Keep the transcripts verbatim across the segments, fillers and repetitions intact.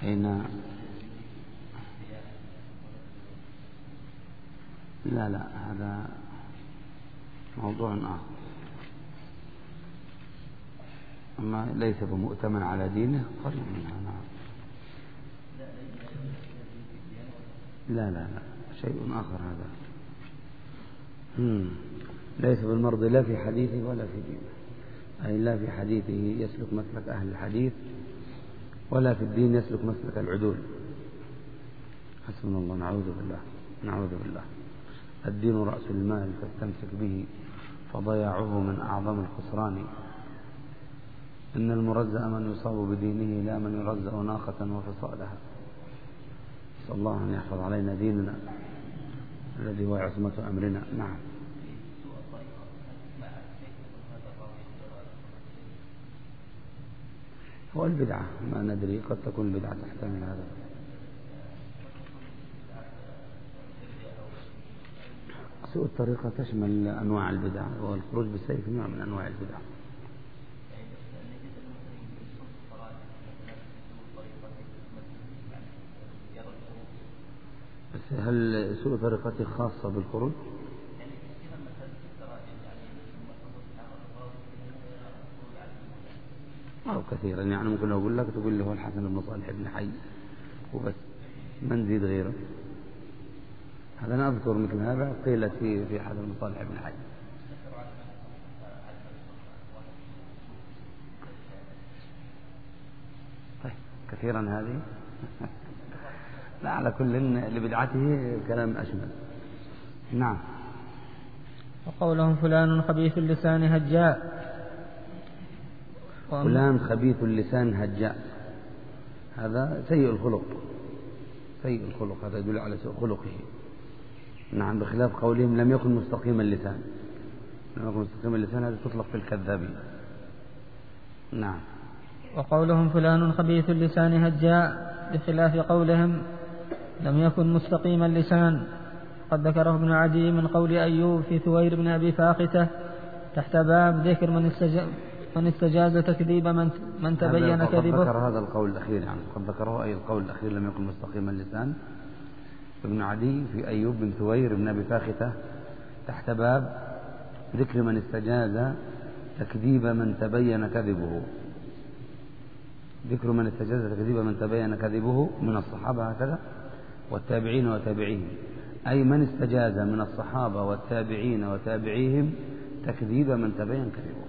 حين لا لا هذا موضوع آخر، أما ليس بمؤتمن على دينه قريب منها. نعم. لا لا لا شيء آخر هذا. مم. ليس بالمرض لا في حديثه ولا في دينه، أي لا في حديثه يسلك مسلك أهل الحديث ولا في الدين يسلك مسلك العدول. حسبنا الله. نعوذ بالله نعوذ بالله. الدين رأس المال فاستمسك به فضياعه من أعظم الخسران. إن المرزأ من يصاب بدينه لا من يرزأ ناقة وفصالها. نسأل الله أن يحفظ علينا ديننا الذي هو عصمة أمرنا. نعم. هو البدعة ما ندري، قد تكون البدعة تحتمل هذا. سوء الطريقة تشمل أنواع البدع، والخروج بالسيف نوع من أنواع البدع. بس هل سوء طريقته خاصة بالخروج؟ أو كثيرا، يعني ممكن أقول لك تقول لي هو الحسن بن صالح بن حي وبس، ما نزيد غيره. هذا أنا أذكر مثل هذا قيل في في حسن بن صالح بن حي. طيب كثيرا هذه. لا على كل لبدعته كلام أشمل. نعم. وقولهم فلان خبيث اللسان هجاء. فلان خبيث اللسان هجاء، هذا سيء الخلق، سيء الخلق، هذا يدل على سوء خلقه. نعم. بخلاف قولهم لم يكن مستقيم اللسان، لم يكن مستقيم اللسان هذا تطلق في الكذابين. نعم. وقولهم فلان خبيث اللسان هجاء بخلاف قولهم لم يكن مستقيم اللسان. قد ذكره ابن عدي من قول أيوب في ثوير بن أبي فاقته تحت باب ذكر من استجاب من استجاز تكذيب من, من تبين كذبه. قد ذكر هذا القول الأخير، يعني قد ذكره أي القول الأخير لم يكن مستقيم اللسان ابن عدي في أيوب بن ثوير بن أبي فاقته تحت باب ذكر من استجاز تكذيب من تبين كذبه. ذكر من استجاز تكذيب من تبين كذبه من الصحابة هكذا والتابعين وتابعيهم، أي من استجاز من الصحابة والتابعين وتابعيهم تكذيب من تبين كذبه.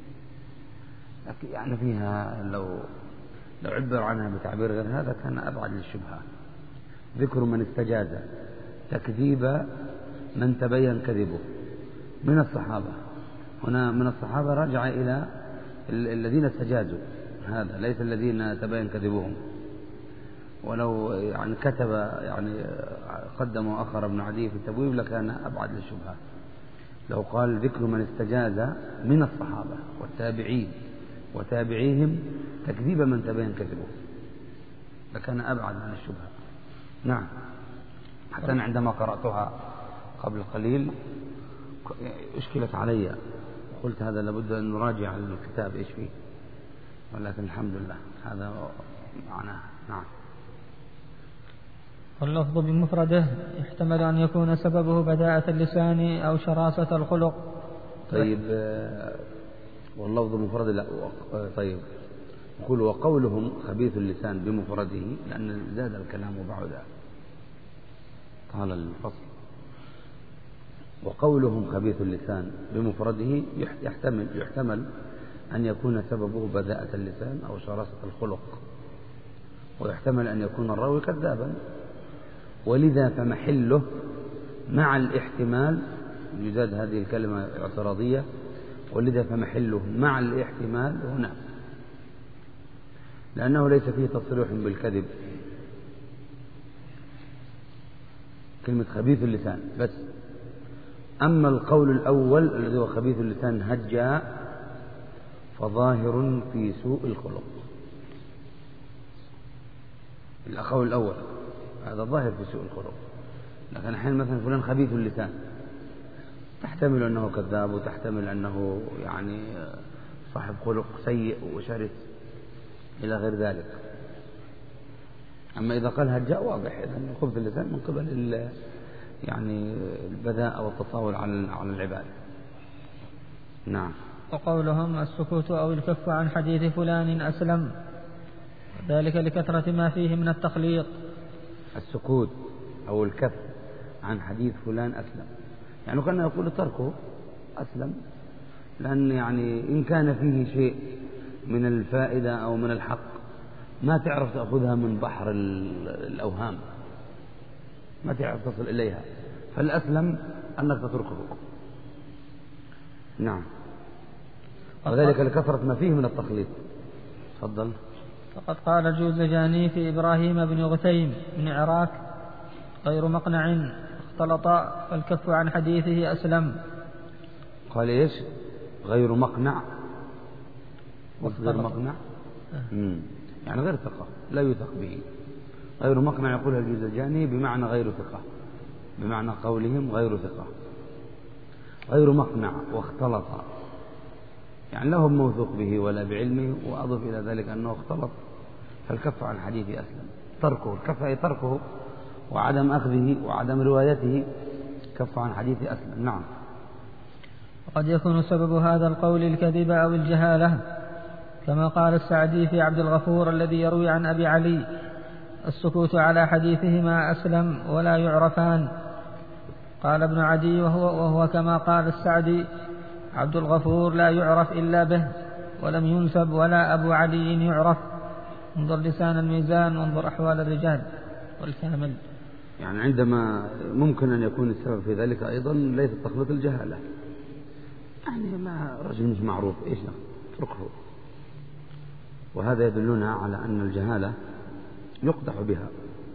يعني فيها لو لو عبر عنها بتعبير غير هذا كان أبعد للشبهة. ذكر من استجاز تكذيب من تبين كذبه من الصحابة، هنا من الصحابة رجع إلى الذين استجازوا، هذا ليس الذين تبين كذبهم. ولو يعني كتب يعني قدم وأخر ابن عدي في التبويب لكان أبعد للشبهة. لو قال ذكر من استجاز من الصحابة والتابعين وتابعيهم تكذيب من تبين كذبه لكان أبعد من الشبهة. نعم. حتى أنا عندما قرأتها قبل قليل أشكلت علي، قلت هذا لابد أن نراجع الكتاب إيش فيه، ولكن الحمد لله هذا معناه. نعم. واللفظ بمفرده يحتمل أن يكون سببه بداءة اللسان أو شراسة الخلق. طيب واللفظ بمفرده لا. طيب نقول وقولهم خبيث اللسان بمفرده لأن زاد الكلام بعدا طال الفصل. وقولهم خبيث اللسان بمفرده يحتمل يحتمل أن يكون سببه بداءة اللسان أو شراسة الخلق، ويحتمل أن يكون الراوي كذابا، ولذا فمحله مع الاحتمال يزاد هذه الكلمة اعتراضية، ولذا فمحله مع الاحتمال هنا لأنه ليس فيه تصريح بالكذب، كلمة خبيث اللسان بس. أما القول الأول الذي هو خبيث اللسان هجاء فظاهر في سوء الخلق. القول الأول هذا ظاهر في سوء الخلق، لكن حين مثلا فلان خبيث اللسان تحتمل أنه كذاب وتحتمل أنه يعني صاحب خلق سيء وشرس إلى غير ذلك. أما إذا قال هجاء واضح إذن خبث اللسان من قبل يعني البذاء والتطاول على على العباد. نعم. وقولهم السكوت أو الكف عن حديث فلان أسلم، ذلك لكثرة ما فيه من التخليط. السكوت أو الكف عن حديث فلان أسلم، يعني كان يقول تركه أسلم، لأن يعني إن كان فيه شيء من الفائدة أو من الحق ما تعرف تأخذها من بحر الأوهام، ما تعرف تصل إليها، فالأسلم أنك تتركه. نعم. وذلك لكثرة ما فيه من التخليط. تفضل. فقد قال الجوزجاني في إبراهيم بن غثيم بن عراك غير مقنع اختلط فالكف عن حديثه أسلم. قال إيش؟ غير مقنع. غير مقنع مم. يعني غير ثقة، لا يثق به. غير مقنع يقولها الجوزجاني بمعنى غير ثقة، بمعنى قولهم غير ثقة. غير مقنع واختلط، يعني لا هو موثوق به ولا بعلمه، وأضف إلى ذلك أنه اختلط، فالكف عن حديث أسلم. تركه، الكف أي تركه وعدم أخذه وعدم روايته، كف عن حديث أسلم. نعم. وقد يكون سبب هذا القول الكذب أو الجهالة، كما قال السعدي في عبد الغفور الذي يروي عن أبي علي السكوت على حديثهما أسلم ولا يعرفان. قال ابن عدي وهو, وهو كما قال السعدي عبد الغفور لا يعرف إلا به ولم ينسب، ولا أبو علي يعرف. انظر لسان الميزان وانظر أحوال الرجال والكامل. يعني عندما ممكن أن يكون السبب في ذلك أيضا ليس تخلط الجهالة، يعني ما رجل مش معروف إيش له اتركه، وهذا يدلنا على أن الجهالة يقدح بها،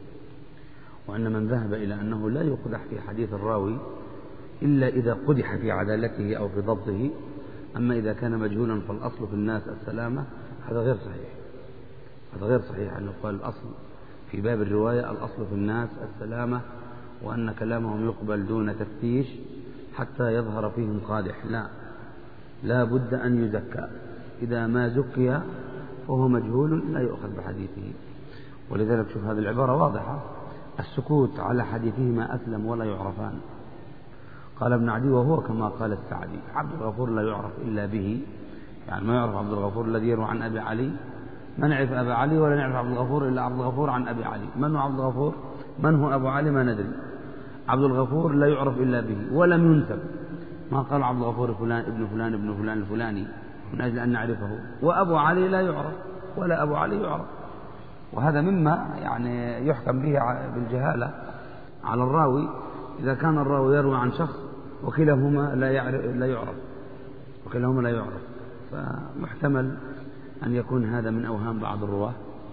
وأن من ذهب إلى أنه لا يقدح في حديث الراوي إلا إذا قدح في عدالته أو في ضبطه، أما إذا كان مجهولا فالأصل في الناس السلامة، هذا غير صحيح. هذا غير صحيح أن يقال الأصل في باب الرواية الأصل في الناس السلامة، وأن كلامهم يقبل دون تفتيش حتى يظهر فيهم قادح. لا، لا بد أن يزكى، إذا ما زكي فهو مجهول لا يؤخذ بحديثه. ولذلك شوف هذه العبارة واضحة، السكوت على حديثهما أسلم ولا يعرفان. قال ابن عدي وهو كما قال السعدي عبد الغفور لا يعرف إلا به، يعني ما يعرف عبد الغفور الذي يروي عن أبي علي، ما نعرف أبا علي ولا نعرف عبد الغفور إلا عبد الغفور عن أبي علي. من هو عبد الغفور؟ من هو أبو علي؟ ما ندري. عبد الغفور لا يعرف إلا به ولم ينسب، ما قال عبد الغفور فلان ابن فلان ابن فلان الفلاني من أجل أن نعرفه. وأبو علي لا يعرف ولا أبو علي يعرف، وهذا مما يعني يحكم به بالجهالة على الراوي إذا كان الراوي يروي عن شخص وكلاهما لا يعرف لا يعرف وكلاهما لا يعرف، فمحتمل أن يكون هذا من أوهام بعض الرواة،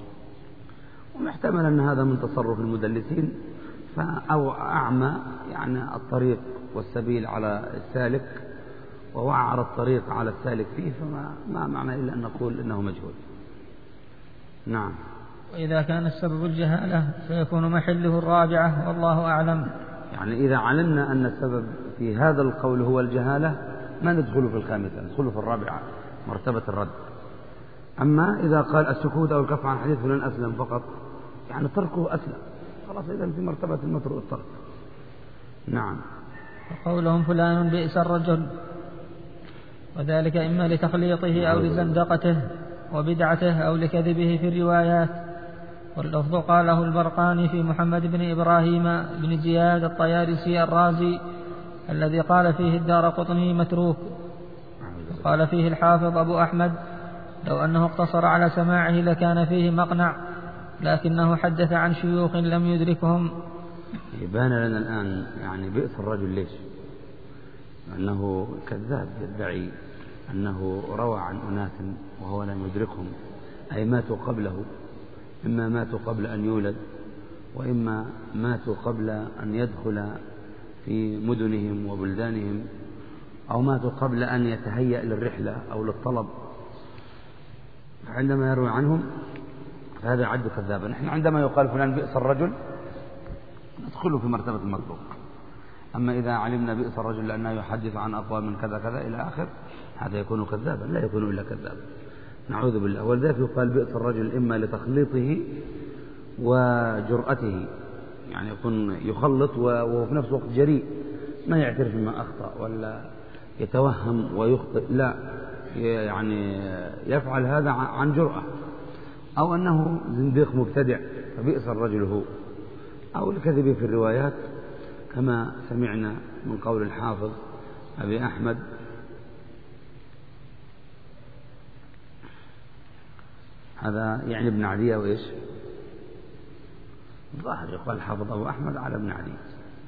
ومحتمل أن هذا من تصرف المدلسين، أو أعمى يعني الطريق والسبيل على السالك ووعر الطريق على السالك فيه، فما ما معنى إلا أن نقول إنه مجهول. نعم. وإذا كان السبب الجهالة سيكون محله الرابعة والله أعلم. يعني إذا علمنا أن السبب في هذا القول هو الجهالة ما ندخل في الخامسة، ندخل في الرابعة مرتبة الرد. أما إذا قال السكوت أو الكف عن حديث فلان أسلم فقط، يعني تركه أسلم، خلاص إذا في مرتبة المتروك الترك. نعم. وقولهم فلان بئس الرجل، وذلك إما لتخليطه أو لزندقته وبدعته أو لكذبه في الروايات. واللفظ قاله البرقاني في محمد بن إبراهيم بن زياد الطيارسي الرازي الذي قال فيه الدارقطني متروك. قال فيه الحافظ أبو أحمد لو أنه اقتصر على سماعه لكان فيه مقنع، لكنه حدث عن شيوخ لم يدركهم. يبان لنا الآن يعني بئس الرجل ليش؟ أنه كذاب يدعي أنه روى عن أناس وهو لم يدركهم، أي ماتوا قبله، إما ماتوا قبل أن يولد، وإما ماتوا قبل أن يدخل في مدنهم وبلدانهم، أو ماتوا قبل أن يتهيأ للرحلة أو للطلب، فعندما يروي عنهم فهذا يعد كذابا. نحن عندما يقال فلان بئس الرجل ندخله في مرتبة المطلوب. أما إذا علمنا بئس الرجل لأنه يحدث عن أقوال من كذا كذا إلى آخر، هذا يكون كذابا، لا يكون إلا كذابا، نعوذ بالله. ولذلك يقال بئس الرجل إما لتخليطه وجرأته، يعني يكون يخلط وهو في نفس الوقت جريء، ما يعترف بما أخطأ ولا يتوهم ويخطئ، لا، يعني يفعل هذا عن جرأة، أو أنه زنديق مبتدع فبئس الرجل هو، أو الكذب في الروايات كما سمعنا من قول الحافظ أبي أحمد هذا يعني ابن عدي أو إيش؟ ظاهر يقال الحافظ أبو أحمد على ابن عدي،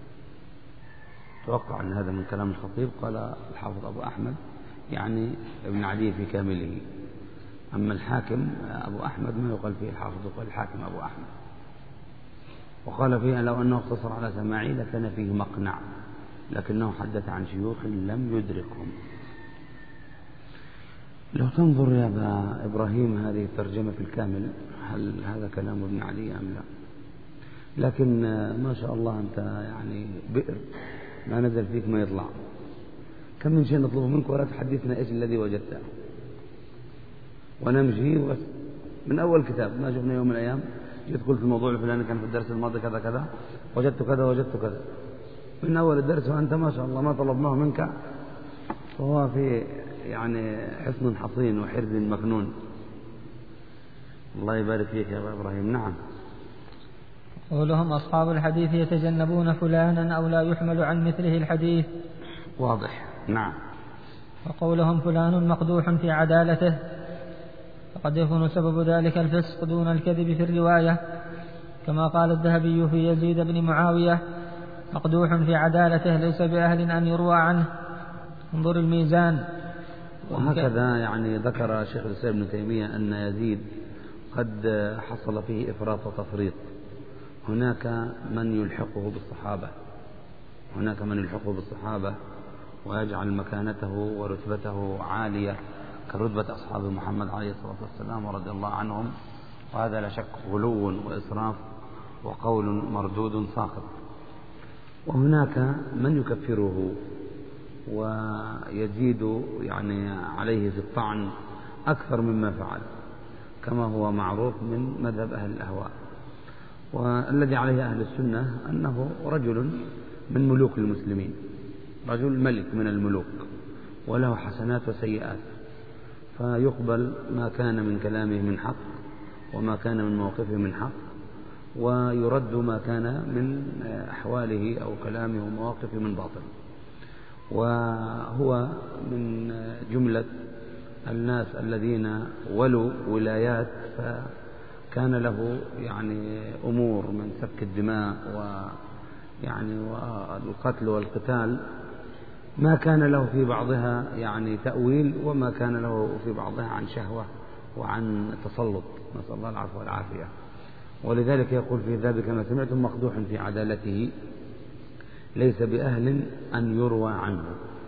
توقع أن هذا من كلام الخطيب، قال الحافظ أبو أحمد يعني ابن عدي في كامله، أما الحاكم أبو أحمد ما يقال فيه الحافظ، يقال الحاكم أبو أحمد. وقال فيه لو أنه اقتصر على سماعي لكان فيه مقنع، لكنه حدث عن شيوخ لم يدركهم. لو تنظر يا أبا إبراهيم هذه الترجمة في الكامل، هل هذا كلام ابن علي أم لا؟ لكن ما شاء الله أنت يعني بئر ما نزل فيك ما يطلع، كم من شيء نطلبه منك ولا تحدثنا إيش الذي وجدته، ونمشي بس من أول كتاب ما شفنا يوم من الأيام جيت قلت الموضوع الفلاني كان في الدرس الماضي كذا كذا، وجدت كذا وجدت كذا من أول الدرس، وأنت ما شاء الله ما طلبناه منك، فهو في يعني حصن حصين وحرز مكنون. الله يبارك فيك يا أبا إبراهيم. نعم. قولهم أصحاب الحديث يتجنبون فلانا أو لا يحمل عن مثله الحديث. واضح. نعم. وقولهم فلان مقدوح في عدالته، فقد يكون سبب ذلك الفسق دون الكذب في الرواية، كما قال الذهبي في يزيد بن معاوية مقدوح في عدالته ليس بأهل أن يروى عنه، انظر الميزان. وهكذا يعني ذكر شيخ الإسلام ابن تيمية أن يزيد قد حصل فيه إفراط وتفريط، هناك من يلحقه بالصحابة هناك من يلحقه بالصحابة ويجعل مكانته ورتبته عالية كرتبة أصحاب محمد عليه الصلاة والسلام ورضي الله عنهم، وهذا لا شك غلو وإسراف وقول مردود ساقط. وهناك من يكفره ويزيد يعني عليه في الطعن أكثر مما فعل، كما هو معروف من مذهب أهل الأهواء. والذي عليه أهل السنة أنه رجل من ملوك المسلمين، رجل ملك من الملوك وله حسنات وسيئات، فيقبل ما كان من كلامه من حق وما كان من موقفه من حق، ويرد ما كان من أحواله أو كلامه ومواقفه من باطل. وهو من جملة الناس الذين ولوا ولايات، فكان له يعني أمور من سفك الدماء ويعني والقتل والقتال ما كان له في بعضها يعني تأويل، وما كان له في بعضها عن شهوة وعن تسلط، نسأل الله العفو والعافية. ولذلك يقول في ذلك كما سمعتم مقدوح في عدالته ليس بأهل أن يروى عنه،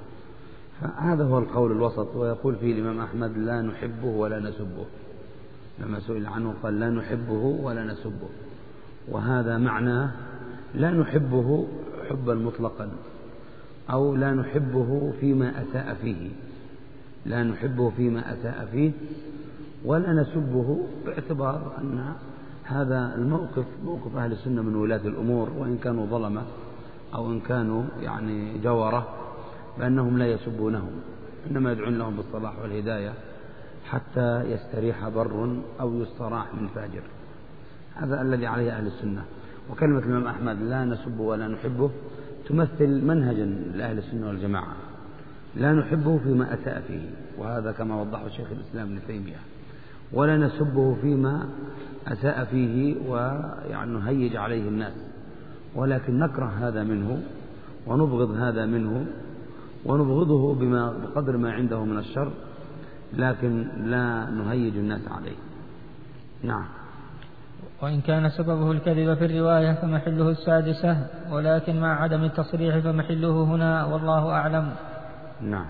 فهذا هو القول الوسط. ويقول فيه الإمام أحمد لا نحبه ولا نسبه، لما سئل عنه قال لا نحبه ولا نسبه، وهذا معناه لا نحبه حبا مطلقا، أو لا نحبه فيما أساء فيه لا نحبه فيما أساء فيه ولا نسبه باعتبار أن هذا الموقف موقف أهل السنة من ولاة الأمور، وإن كانوا ظلمة أو إن كانوا يعني جورة، بأنهم لا يسبونهم، إنما يدعون لهم بالصلاح والهداية حتى يستريح بر أو يستراح من فاجر. هذا الذي عليه أهل السنة. وكلمة الإمام أحمد لا نسب ولا نحبه تمثل منهجا لأهل السنة والجماعة، لا نحبه فيما أساء فيه، وهذا كما وضحه شيخ الإسلام ابن تيمية، ولا نسبه فيما أساء فيه ويعني نهيج عليه الناس، ولكن نكره هذا منه ونبغض هذا منه، ونبغضه بما بقدر ما عنده من الشر، لكن لا نهيج الناس عليه. نعم. وإن كان سببه الكذب في الرواية فمحله السادسة، ولكن مع عدم التصريح فمحله هنا والله أعلم. نعم.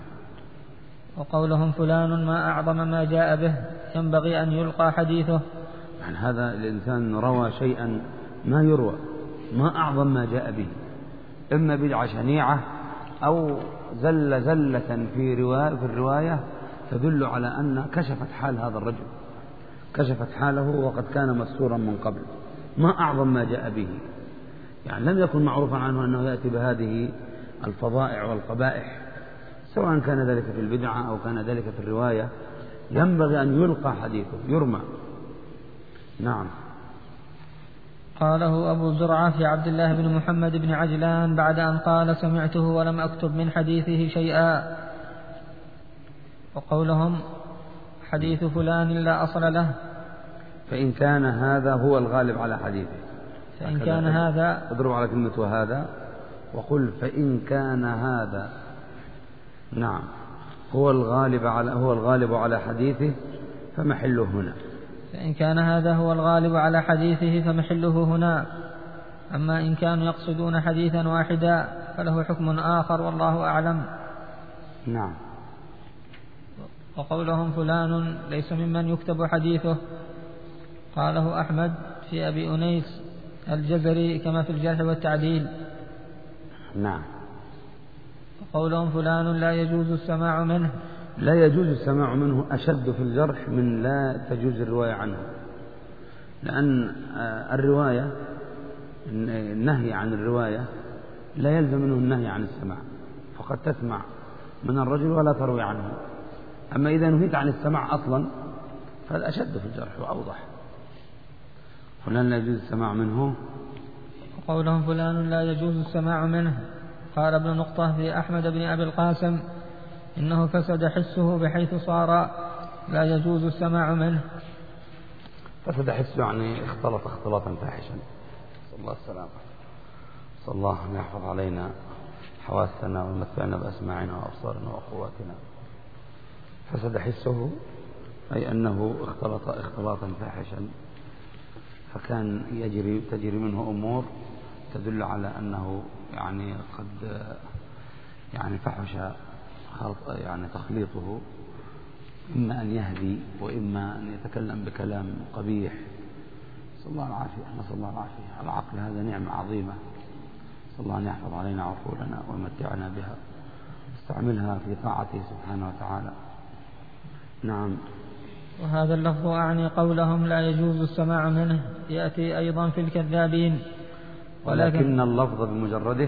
وقولهم فلان ما أعظم ما جاء به ينبغي أن يلقى حديثه، يعني هذا الإنسان روى شيئا ما يروى، ما أعظم ما جاء به، إما بدعة شنيعة أو زل زلة في رواية في الرواية تدل على أن كشفت حال هذا الرجل، كشفت حاله وقد كان مستورا من قبل، ما أعظم ما جاء به، يعني لم يكن معروفا عنه أنه يأتي بهذه الفظائع والقبائح، سواء كان ذلك في البدعة أو كان ذلك في الرواية، ينبغي أن يلقى حديثه يرمى. نعم. قاله أبو زرعة في عبد الله بن محمد بن عجلان بعد أن قال سمعته ولم أكتب من حديثه شيئا. وقولهم حديث فلان لا أصل له، فإن كان هذا هو الغالب على حديثه، فإن كان هذا اضرب على كلمة وهذا وقل فإن كان هذا نعم هو الغالب على هو الغالب على حديثه فمحله هنا. فإن كان هذا هو الغالب على حديثه فمحله هنا. أما إن كانوا يقصدون حديثا واحدا فله حكم آخر والله أعلم. نعم. وقولهم فلان ليس ممن يكتب حديثه قاله أحمد في أبي أنيس الجزري كما في الجرح والتعديل. نعم. وقولهم فلان لا يجوز السماع منه، لا يجوز السماع منه أشد في الجرح من لا تجوز الرواية عنه، لأن الرواية النهي عن الرواية لا يلزم منه النهي عن السماع، فقد تسمع من الرجل ولا تروي عنه. أما إذا نهيت عن السماع أصلا فهذا أشد في الجرح وأوضح. فلان لا يجوز السماع منه. وقولهم فلان لا يجوز السماع منه قال ابن نقطة في أحمد بن أبي القاسم إنه فسد حسه بحيث صار لا يجوز السماع منه. فسد حسه يعني اختلط اختلاطا فاحشا، صلى الله السلامة. صلى الله أن يحفظ علينا حواسنا ويمتعنا بأسماعنا وأبصارنا وقواتنا. فسد حسه أي أنه اختلط اختلاطا فاحشا، فكان يجري تجري منه أمور تدل على أنه يعني قد يعني فحش يعني تخليطه، إما أن يهدي وإما أن يتكلم بكلام قبيح. صلى الله العافية، نسأل الله العافية. العقل هذا نعمة عظيمة، صلى الله أن يحفظ علينا عقولنا ويمتعنا بها، استعملها في طاعته سبحانه وتعالى. نعم. وهذا اللفظ أعني قولهم لا يجوز السماع منه يأتي أيضا في الكذابين، ولكن اللفظ بمجرده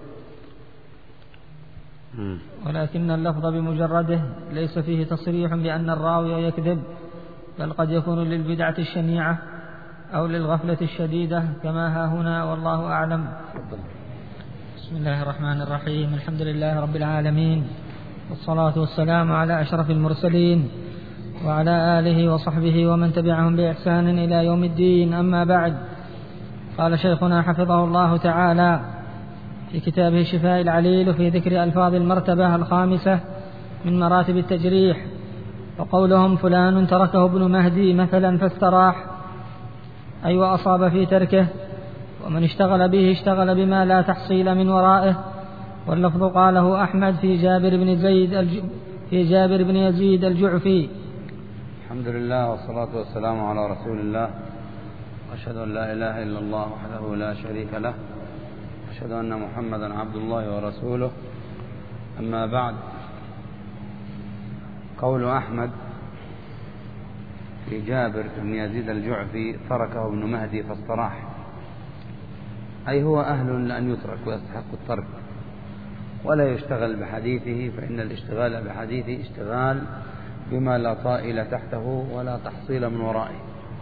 ولكن اللفظ بمجرده ليس فيه تصريح بأن الراوي يكذب، بل قد يكون للبدعة الشنيعة أو للغفلة الشديدة كما ها هنا، والله أعلم. بسم الله الرحمن الرحيم. الحمد لله رب العالمين، والصلاة والسلام على أشرف المرسلين وعلى آله وصحبه ومن تبعهم بإحسان إلى يوم الدين. أما بعد، قال شيخنا حفظه الله تعالى في كتابه شفاء العليل في ذكر ألفاظ المرتبة الخامسة من مراتب التجريح: وقولهم فلان تركه ابن مهدي مثلا فاستراح، أي وأصاب في تركه، ومن اشتغل به اشتغل بما لا تحصيل من ورائه. واللفظ قاله أحمد في جابر بن زيد الج... في جابر بن يزيد الجعفي. الحمد لله والصلاة والسلام على رسول الله، أشهد أن لا إله إلا الله وحده لا شريك له، أشهد أن محمدا عبد الله ورسوله. أما بعد، قول أحمد في جابر بن يزيد الجعفي تركه ابن مهدي فاستراح، أي هو أهل لأن يترك ويستحق الترك ولا يشتغل بحديثه، فإن الاشتغال بحديثه اشتغال بما لا طائل تحته ولا تحصيل من ورائه.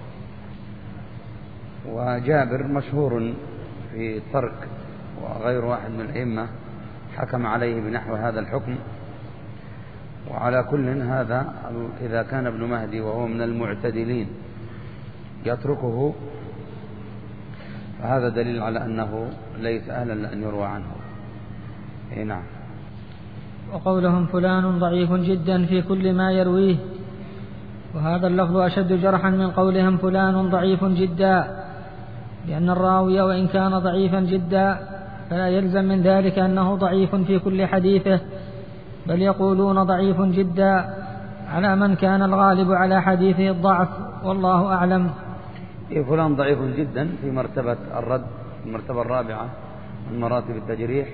وجابر مشهور في الترك، وغير واحد من الأئمة حكم عليه بنحو هذا الحكم. وعلى كل هذا، إذا كان ابن مهدي وهو من المعتدلين يتركه فهذا دليل على أنه ليس أهلا لأن يروى عنه. إيه نعم. وقولهم فلان ضعيف جدا في كل ما يرويه، وهذا اللفظ أشد جرحا من قولهم فلان ضعيف جدا، لأن الراوي وإن كان ضعيفا جدا فلا يلزم من ذلك أنه ضعيف في كل حديثه، بل يقولون ضعيف جدا على من كان الغالب على حديثه الضعف، والله أعلم. إيه فلان ضعيف جدا في مرتبة الرد، المرتبة الرابعة من مراتب التجريح،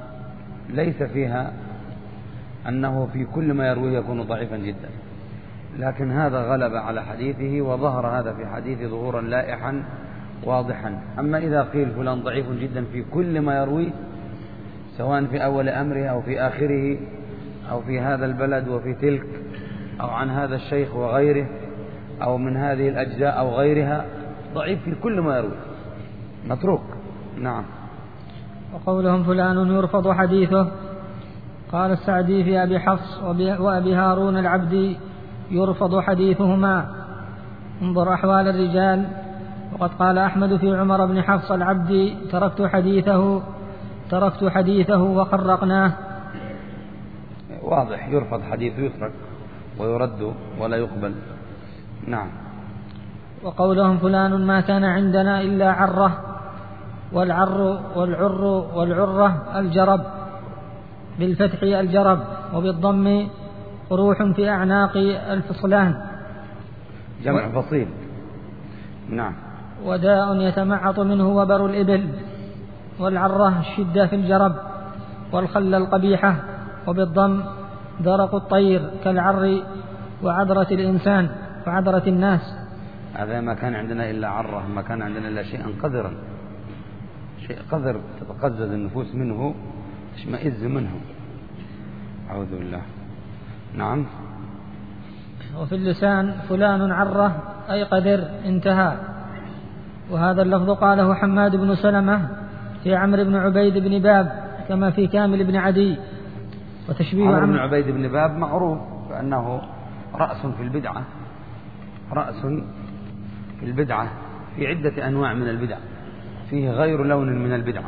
وليس فيها أنه في كل ما يرويه يكون ضعيفا جدا، لكن هذا غلب على حديثه، وظهر هذا في حديث ظهورا لائحا واضحا. أما إذا قيل فلان ضعيف جدا في كل ما يرويه، سواء في أول أمره أو في آخره أو في هذا البلد وفي تلك، أو عن هذا الشيخ وغيره، أو من هذه الأجزاء أو غيرها، ضعيف في كل ما يرويه، متروك. نعم. وقولهم فلان يرفض حديثه، قال السعدي في أبي حفص وأبي هارون العبدي يرفض حديثهما، انظر أحوال الرجال. وقد قال أحمد في عمر بن حفص العبدي تركت حديثه تركت حديثه وخرقناه. واضح، يرفض حديثه، يترك ويرد ولا يقبل. نعم. وقولهم فلان ما كان عندنا إلا عرة، والعر والعر والعرة الجرب بالفتح الجرب، وبالضم قروح في أعناق الفصلان، جمع فصيل. نعم. وداء يتمعط منه وبر الإبل، والعرة الشدة في الجرب، والخل القبيحة، وبالضم درق الطير كالعر، وعذرة الإنسان وعذرة الناس. هذا ما كان عندنا إلا عرة، ما كان عندنا إلا شيئا قذرا، شيء قذر تتقزز النفوس منه، تشمئز منه، أعوذ بالله. نعم. وفي اللسان فلان عرة أي قذر، انتهى. وهذا اللفظ قاله حماد بن سلمة في عمرو بن عبيد بن باب، كما في كامل بن عدي. وتشبيه عمرو بن عبيد بن باب معروف بأنه رأس في البدعة، رأس في البدعة، في عدة أنواع من البدع، فيه غير لون من البدعة.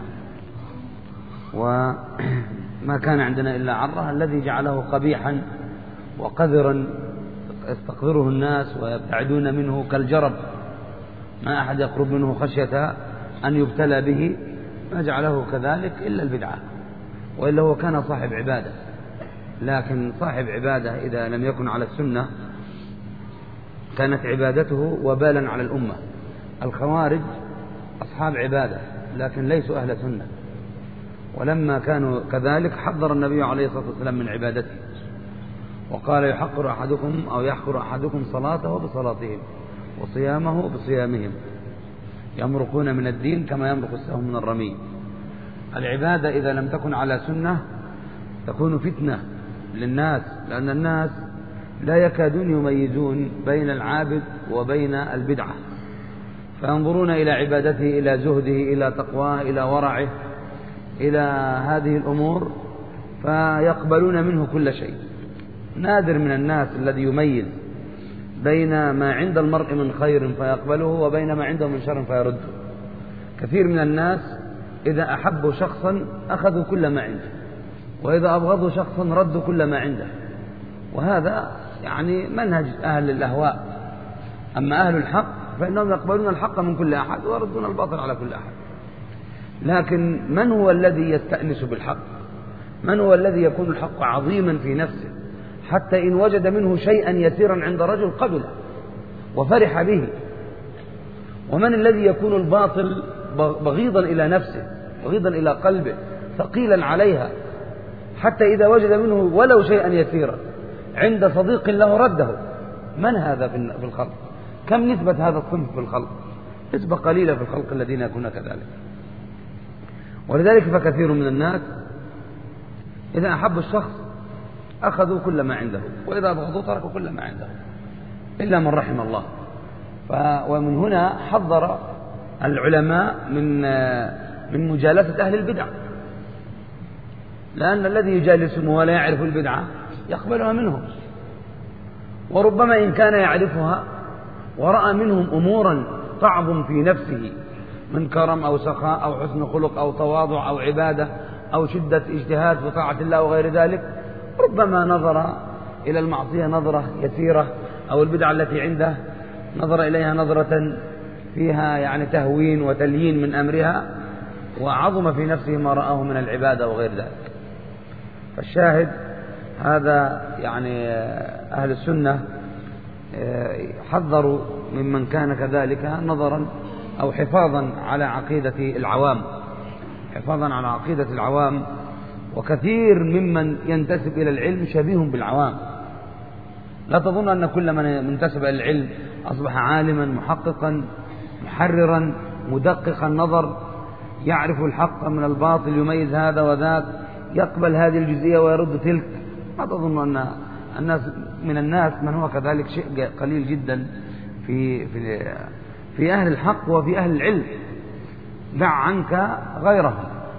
وما كان عندنا إلا عرة الذي جعله قبيحا وقذرا يستقذره الناس ويبتعدون منه كالجرب، ما أحد يقرب منه خشية أن يبتلى به، ما جعله كذلك إلا البدعة. وإلا هو كان صاحب عبادة، لكن صاحب عبادة إذا لم يكن على السنة كانت عبادته وبالا على الأمة. الخوارج أصحاب عبادة لكن ليسوا أهل سنة، ولما كانوا كذلك حذر النبي عليه الصلاة والسلام من عبادته، وقال يحقر أحدكم أو يحقر أحدكم صلاته بصلاتهم وصيامه بصيامهم، يمرقون من الدين كما يمرق السهم من الرمي. العبادة إذا لم تكن على سنة تكون فتنة للناس، لأن الناس لا يكادون يميزون بين العابد وبين البدعة، فينظرون إلى عبادته، إلى زهده، إلى تقواه، إلى ورعه، إلى هذه الأمور، فيقبلون منه كل شيء. نادر من الناس الذي يميز بين ما عند المرء من خير فيقبله وبين ما عنده من شر فيرده. كثير من الناس إذا أحبوا شخصا أخذوا كل ما عنده، وإذا أبغضوا شخصا ردوا كل ما عنده، وهذا يعني منهج أهل الأهواء. أما أهل الحق فإنهم يقبلون الحق من كل أحد ويردون الباطل على كل أحد. لكن من هو الذي يستأنس بالحق؟ من هو الذي يكون الحق عظيما في نفسه حتى إن وجد منه شيئا يسيرا عند رجل قبله وفرح به؟ ومن الذي يكون الباطل بغيضا إلى نفسه، بغيضا إلى قلبه، ثقيلا عليها، حتى إذا وجد منه ولو شيئا يسيرا عند صديق له رده؟ من هذا في الخلق؟ كم نسبة هذا الصنف في الخلق؟ نسبة قليلة في الخلق الذين يكونون كذلك. ولذلك فكثير من الناس إذا أحبوا الشخص أخذوا كل ما عنده، وإذا أبغضوا تركوا كل ما عنده، إلا من رحم الله. ف... ومن هنا حذر العلماء من من مجالسة أهل البدع، لأن الذي يجالسهم ولا يعرف البدعة يقبلها منهم، وربما إن كان يعرفها ورأى منهم أمورا تعظم في نفسه من كرم أو سخاء أو حسن خلق أو تواضع أو عبادة أو شدة اجتهاد في طاعة الله وغير ذلك، ربما نظر إلى المعصية نظرة يسيرة، أو البدعة التي عنده نظر إليها نظرة فيها يعني تهوين وتليين من أمرها، وعظم في نفسه ما رآه من العبادة وغير ذلك. فالشاهد هذا يعني أهل السنة حذروا ممن كان كذلك نظرا أو حفاظا على عقيدة العوام، حفاظا على عقيدة العوام. وكثير ممن ينتسب إلى العلم شبيه بالعوام، لا تظن أن كل من انتسب إلى العلم أصبح عالما محققا محررا مدقق النظر، يعرف الحق من الباطل، يميز هذا وذاك، يقبل هذه الجزئية ويرد تلك. لا تظن أن الناس من الناس من هو كذلك، شيء قليل جدا في في في أهل الحق وفي أهل العلم. دع عنك غيرهم.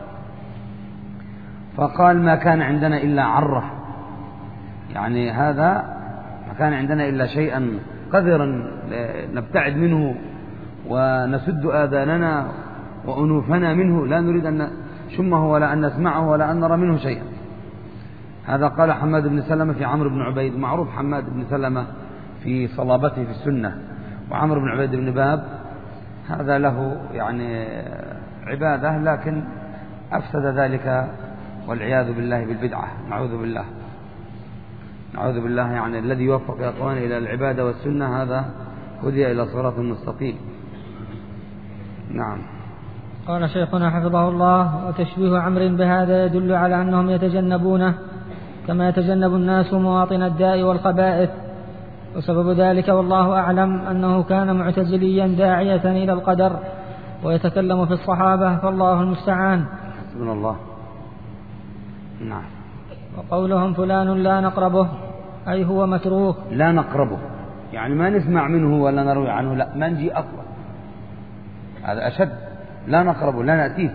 فقال ما كان عندنا إلا عرة، يعني هذا ما كان عندنا إلا شيئا قذرا نبتعد منه ونسد آذاننا وأنوفنا منه، لا نريد أن نشمه ولا أن نسمعه ولا أن نرى منه شيئا. هذا قال حماد بن سلمة في عمرو بن عبيد. معروف حماد بن سلمة في صلابته في السنة، وعمرو بن عبيد بن باب هذا له يعني عبادة لكن أفسد ذلك والعياذ بالله بالبدعة. نعوذ بالله نعوذ بالله يعني الذي يوفق يا أخوان إلى العبادة والسنة هذا هدي إلى صراط مستقيم. نعم. قال شيخنا حفظه الله: وتشبيه عمرو بهذا يدل على أنهم يتجنبونه كما يتجنب الناس مواطن الداء والخبائث، وسبب ذلك والله أعلم أنه كان معتزليا داعية إلى القدر ويتكلم في الصحابة، فالله المستعان. حسبنا الله. نعم. وقولهم فلان لا نقربه أي هو متروك. لا نقربه يعني ما نسمع منه ولا نروي عنه، لا ما نجي أصلا، هذا أشد. لا نقربه لا نأتيه،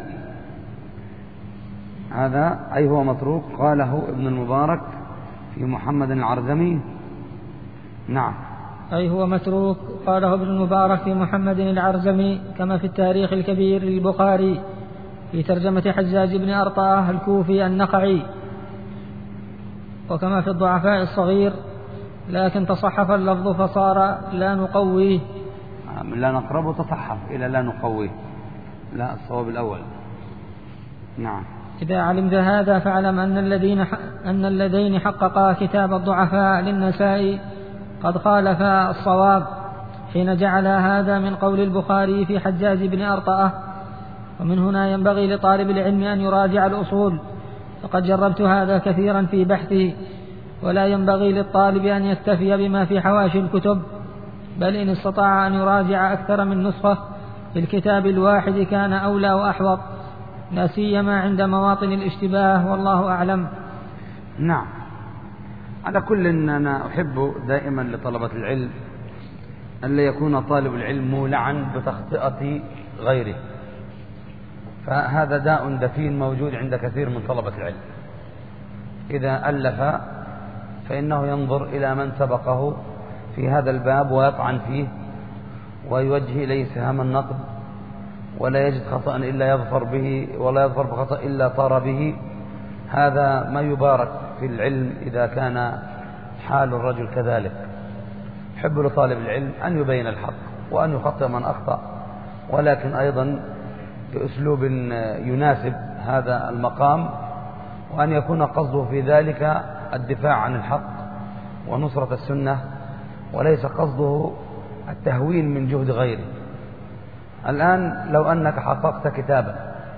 هذا أي هو متروك. قاله ابن المبارك في محمد العرزمي. نعم. أي هو متروك قاله ابن المبارك في محمد العرزمي، كما في التاريخ الكبير للبخاري في ترجمة حجاج بن أرطاه الكوفي النخعي، وكما في الضعفاء الصغير، لكن تصحف اللفظ فصار لا نقويه. لا نقربه تصحف إلى لا نقويه، لا الصواب الأول. نعم. إذا علمت هذا فاعلم أن الذين أن الذين حققا كتاب الضعفاء للنسائي قد خالفا الصواب حين جعل هذا من قول البخاري في حجاج بن أرطاه. ومن هنا ينبغي لطالب العلم أن يراجع الأصول، فقد جربت هذا كثيرا في بحثي، ولا ينبغي للطالب أن يكتفي بما في حواشي الكتب، بل إن استطاع أن يراجع أكثر من نسخة في الكتاب الواحد كان أولى وأحوط، لا سيما عند مواطن الاشتباه، والله أعلم. نعم. على كل إن أنا أحب دائما لطلبة العلم أن لا يكون طالب العلم مولعا بتخطئة غيره، فهذا داء دفين موجود عند كثير من طلبة العلم. إذا ألف فإنه ينظر إلى من سبقه في هذا الباب ويطعن فيه ويوجه إليه سهام النقد، ولا يجد خطأ إلا يظفر به، ولا يظفر بخطأ إلا طار به. هذا ما يبارك في العلم إذا كان حال الرجل كذلك. يحب لطالب العلم أن يبين الحق وأن يخطئ من أخطأ، ولكن أيضا بأسلوب يناسب هذا المقام، وأن يكون قصده في ذلك الدفاع عن الحق ونصرة السنة، وليس قصده التهوين من جهد غيره. الآن لو أنك حققت كتابا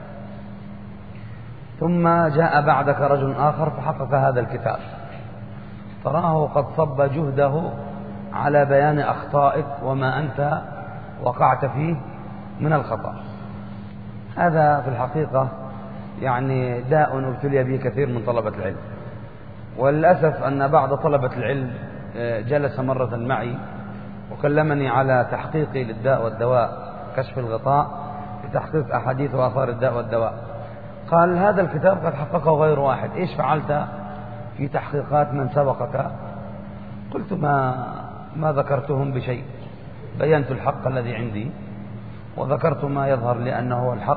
ثم جاء بعدك رجل آخر فحقق هذا الكتاب، تراه قد صب جهده على بيان أخطائك وما أنت وقعت فيه من الخطأ. هذا في الحقيقة يعني داء ابتلي به كثير من طلبة العلم، وللأسف أن بعض طلبة العلم جلس مرة معي وكلمني على تحقيقي للداء والدواء، كشف الغطاء لتحقيق أحاديث وآثار الداء والدواء. قال هذا الكتاب قد حققه غير واحد، إيش فعلت في تحقيقات من سبقك؟ قلت ما, ما ذكرتهم بشيء، بينت الحق الذي عندي وذكرت ما يظهر لي أنه هو الحق،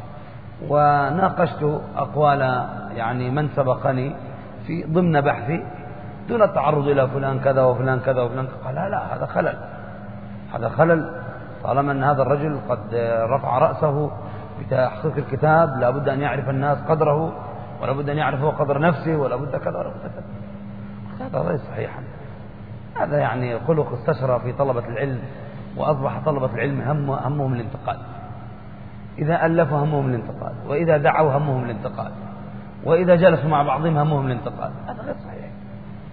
وناقشت أقوال يعني من سبقني في ضمن بحثي دون التعرض إلى فلان كذا وفلان كذا وفلان كذا. قال لا لا هذا خلل، هذا خلل، طالما أن هذا الرجل قد رفع رأسه بتحقيق الكتاب لابد أن يعرف الناس قدره، ولا بد أن يعرفه قدر نفسه، ولا بد كذا ولا بد كذا. هذا غير صحيحا. هذا يعني خلق استشرى في طلبة العلم، وأصبح طلبة العلم هم همهم الانتقاد. إذا ألفوا همهم الانتقاد، وإذا دعوا همهم الانتقاد، وإذا جلسوا مع بعضهم همهم الانتقاد. هذا غير صحيح،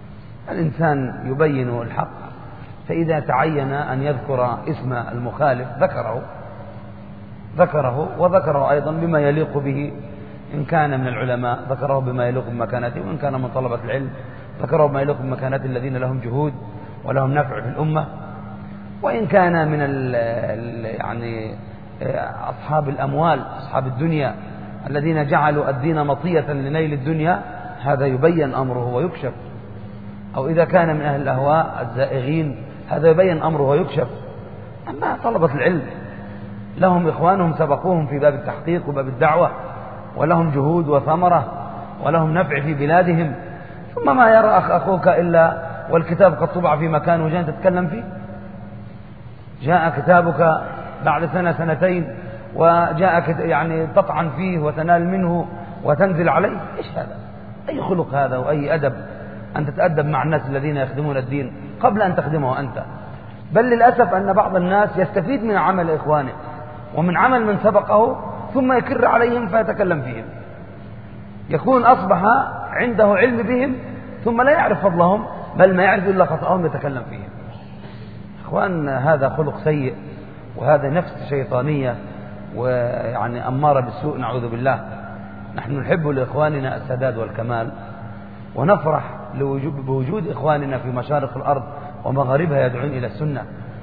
الإنسان يبين الحق، فإذا تعين أن يذكر اسم المخالف ذكره ذكره وذكره أيضا بما يليق به، إن كان من العلماء ذكره بما يليق بمكانته، وإن كان من طلبة العلم ذكره بما يليق بمكانات الذين لهم جهود ولهم نفع في الأمة، وإن كان من ال ال يعني أصحاب الأموال أصحاب الدنيا الذين جعلوا الدين مطية لنيل الدنيا، هذا يبين أمره ويكشف. أو إذا كان من أهل الأهواء الزائغين، هذا يبين أمره ويكشف. أما طلبة العلم لهم إخوانهم سبقوهم في باب التحقيق وباب الدعوة، ولهم جهود وثمرة ولهم نفع في بلادهم، ثم ما يرى أخ أخوك إلا والكتاب قد طبع في مكان وجاء تتكلم فيه. جاء كتابك بعد سنة سنتين وجاءك يعني تطعن فيه وتنال منه وتنزل عليه، إيش هذا؟ أي خلق هذا وأي أدب أن تتأدب مع الناس الذين يخدمون الدين قبل أن تخدمه أنت؟ بل للأسف أن بعض الناس يستفيد من عمل إخوانه ومن عمل من سبقه ثم يكر عليهم فيتكلم فيهم، يكون أصبح عنده علم بهم ثم لا يعرف فضلهم، بل ما يعرف إلا خطأهم يتكلم فيهم. إخوان، هذا خلق سيء، وهذا نفس شيطانية ويعني أمارة بالسوء، نعوذ بالله. نحن نحب لإخواننا السداد والكمال، ونفرح بوجود إخواننا في مشارق الأرض ومغاربها يدعون إلى السنة،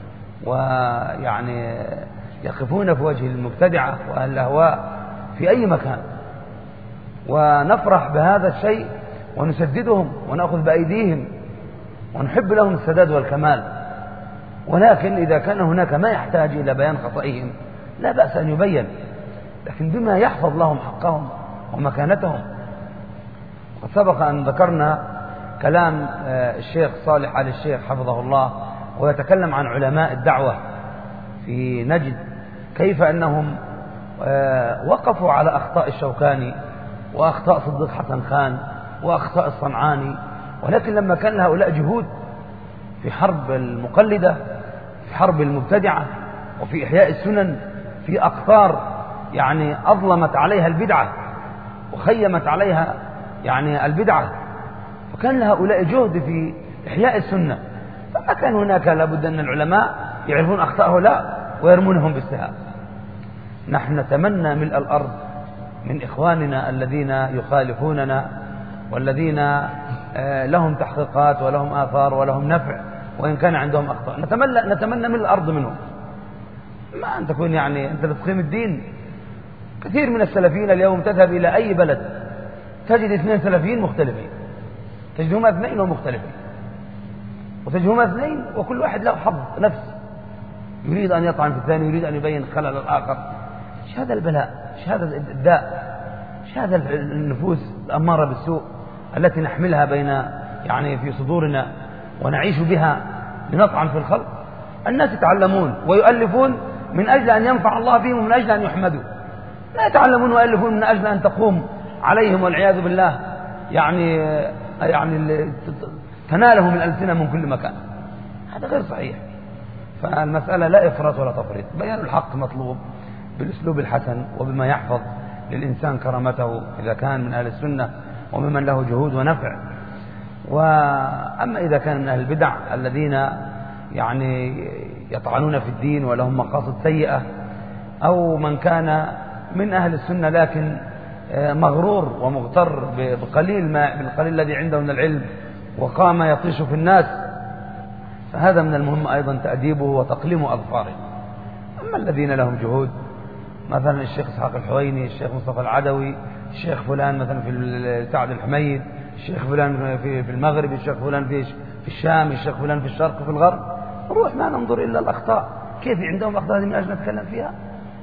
ويعني يقفون في وجه المبتدعة وأهل الأهواء في أي مكان، ونفرح بهذا الشيء ونسددهم ونأخذ بأيديهم ونحب لهم السداد والكمال. ولكن إذا كان هناك ما يحتاج إلى بيان خطئهم لا بأس أن يبين، لكن بما يحفظ لهم حقهم ومكانتهم. وسبق أن ذكرنا كلام الشيخ صالح آل الشيخ حفظه الله، ويتكلم عن علماء الدعوة في نجد، كيف أنهم وقفوا على أخطاء الشوكاني وأخطاء صديق حسن خان وأخطاء الصنعاني، ولكن لما كان لهؤلاء جهود في حرب المقلدة، في حرب المبتدعة، وفي إحياء السنن في أقطار يعني أظلمت عليها البدعة وخيمت عليها يعني البدعة، فكان لهؤلاء جهد في إحياء السنة، فما كان هناك لابد أن العلماء يعرفون أخطاء هؤلاء ويرمونهم بالسهام. نحن نتمنى ملء الأرض من إخواننا الذين يخالفوننا والذين لهم تحقيقات ولهم آثار ولهم نفع وإن كان عندهم أخطاء، نتمنى نتمنى ملء الأرض منهم. ما أن تكون يعني أنت بتقيم الدين. كثير من السلفيين اليوم تذهب إلى أي بلد تجد اثنين سلفيين مختلفين، تجدهما اثنين ومختلفين، وتجدهما اثنين وكل واحد له حظ نفس، يريد أن يطعن في الثاني، يريد أن يبين خلل الآخر. ايش هذا البلاء؟ ايش هذا الداء؟ ايش هذا النفوس الأمارة بالسوء التي نحملها بين يعني في صدورنا ونعيش بها لنطعن في الخلق؟ الناس يتعلمون ويؤلفون من أجل أن ينفع الله بهم ومن أجل أن يحمدوا، لا يتعلمون ويؤلفون من أجل أن تقوم عليهم والعياذ بالله يعني يعني تنالهم الألسنة من كل مكان. هذا غير صحيح. فالمسألة لا إفراط ولا تفريط، بيان الحق مطلوب بالأسلوب الحسن وبما يحفظ للإنسان كرامته إذا كان من أهل السنة وممن له جهود ونفع. وأما إذا كان من أهل البدع الذين يعني يطعنون في الدين ولهم مقاصد سيئة، أو من كان من أهل السنة لكن مغرور ومغتر بقليل ما بالقليل الذي عنده من العلم وقام يطيش في الناس، فهذا من المهم أيضا تأديبه وتقليم أظفاره. أما الذين لهم جهود، مثلا الشيخ إسحاق الحويني، الشيخ مصطفى العدوي، الشيخ فلان مثلا في سعد الحميد، الشيخ فلان في المغرب، الشيخ فلان في في الشام، الشيخ فلان في الشرق وفي الغرب، نروح ما ننظر إلا الأخطاء، كيف عندهم أخطاء من أجل نتكلم فيها؟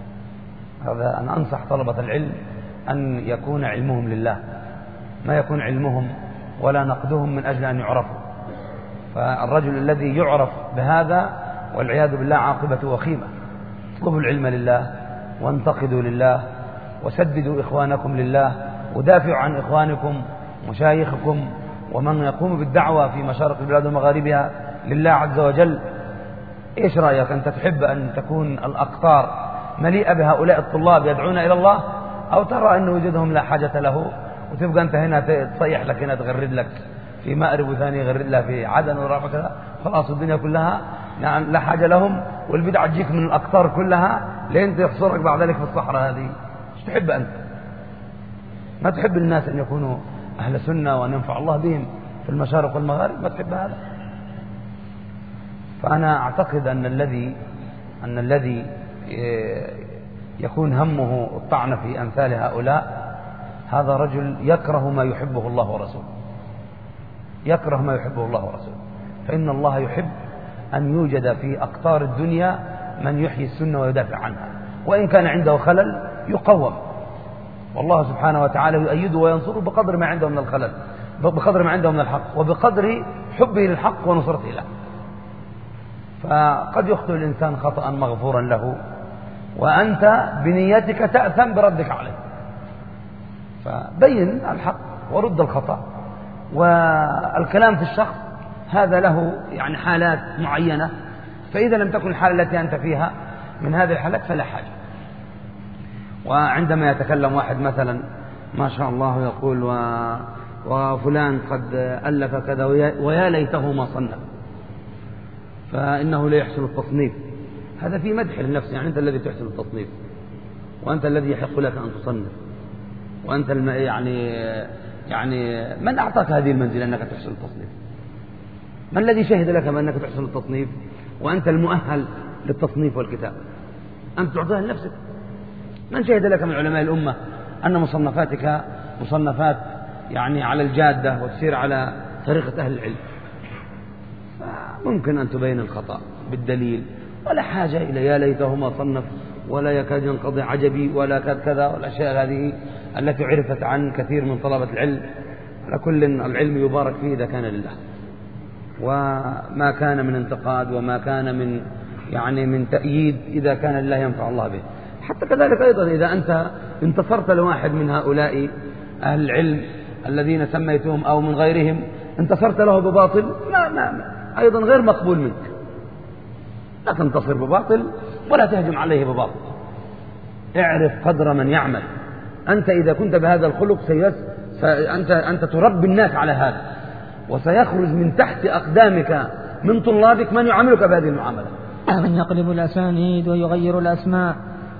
هذا أنا أنصح طلبة العلم أن يكون علمهم لله، ما يكون علمهم ولا نقدهم من أجل أن يعرفوا. فالرجل الذي يعرف بهذا والعياذ بالله عاقبته وخيمة. اطلبوا العلم لله، وانتقدوا لله، وسددوا إخوانكم لله، ودافعوا عن إخوانكم مشايخكم ومن يقوم بالدعوة في مشارق البلاد ومغاربها لله عز وجل. إيش رأيك؟ أنت تحب أن تكون الأقطار مليئة بهؤلاء الطلاب يدعون إلى الله، أو ترى أن وجودهم لا حاجة له وتبقى أنت هنا تصيح لك هنا تغرد لك في مأرب وثاني غير الله في عدن ورابع كذا، خلاص الدنيا كلها يعني لا حاجة لهم، والبدعة تجيك من الأقطار كلها لين تحصرك بعد ذلك في الصحراء هذه. ايش تحب أنت؟ ما تحب الناس أن يكونوا أهل سنة وأن ينفع الله بهم في المشارق والمغارب؟ ما تحب هذا؟ فأنا أعتقد أن الذي أن الذي يكون همه الطعن في أمثال هؤلاء هذا رجل يكره ما يحبه الله ورسوله، يكره ما يحبه الله ورسوله. فإن الله يحب أن يوجد في أقطار الدنيا من يحيي السنة ويدافع عنها، وإن كان عنده خلل يقوم، والله سبحانه وتعالى يؤيده وينصره بقدر ما عنده من الخلل، بقدر ما عنده من الحق، وبقدر حبه للحق ونصرته له. فقد يخطئ الإنسان خطأ مغفورا له، وأنت بنيتك تأثم بردك عليه. فبين الحق ورد الخطأ. والكلام في الشخص هذا له يعني حالات معينة، فإذا لم تكن الحالة التي أنت فيها من هذه الحالات فلا حاجة. وعندما يتكلم واحد مثلا ما شاء الله يقول و... وفلان قد ألف كذا ويا ليته ما صنف، فإنه لا يحسن التصنيف، هذا في مدح للنفس. يعني أنت الذي تحسن التصنيف، وأنت الذي يحق لك أن تصنف، وأنت الم... يعني يعني من أعطاك هذه المنزلة أنك تحسن التصنيف؟ ما الذي شهد لك بأنك تحسن التصنيف وأنت المؤهل للتصنيف والكتاب؟ أنت تعطيها لنفسك. من شهد لك من علماء الأمة أن مصنفاتك مصنفات يعني على الجادة وتسير على طريقة أهل العلم؟ ممكن أن تبين الخطأ بالدليل، ولا حاجة إلى يا ليته ما صنف ولا يكاد ينقضي عجبي ولا كذا كذا والأشياء هذه التي عرفت عن كثير من طلبة العلم. على كل العلم يبارك فيه إذا كان لله، وما كان من انتقاد وما كان من يعني من تأييد إذا كان لله ينفع الله به. حتى كذلك أيضا إذا أنت انتصرت لواحد من هؤلاء أهل العلم الذين سميتهم أو من غيرهم، انتصرت له بباطل، ما ما ما أيضا غير مقبول منك. لا تنتصر بباطل ولا تهجم عليه بباطل. اعرف قدر من يعمل. أنت إذا كنت بهذا الخلق سيس... أنت... أنت تربي الناس على هذا، وسيخرج من تحت أقدامك من طلابك من يعاملك بهذه المعاملة. من يقلب الأسانيد ويغير الأسماء.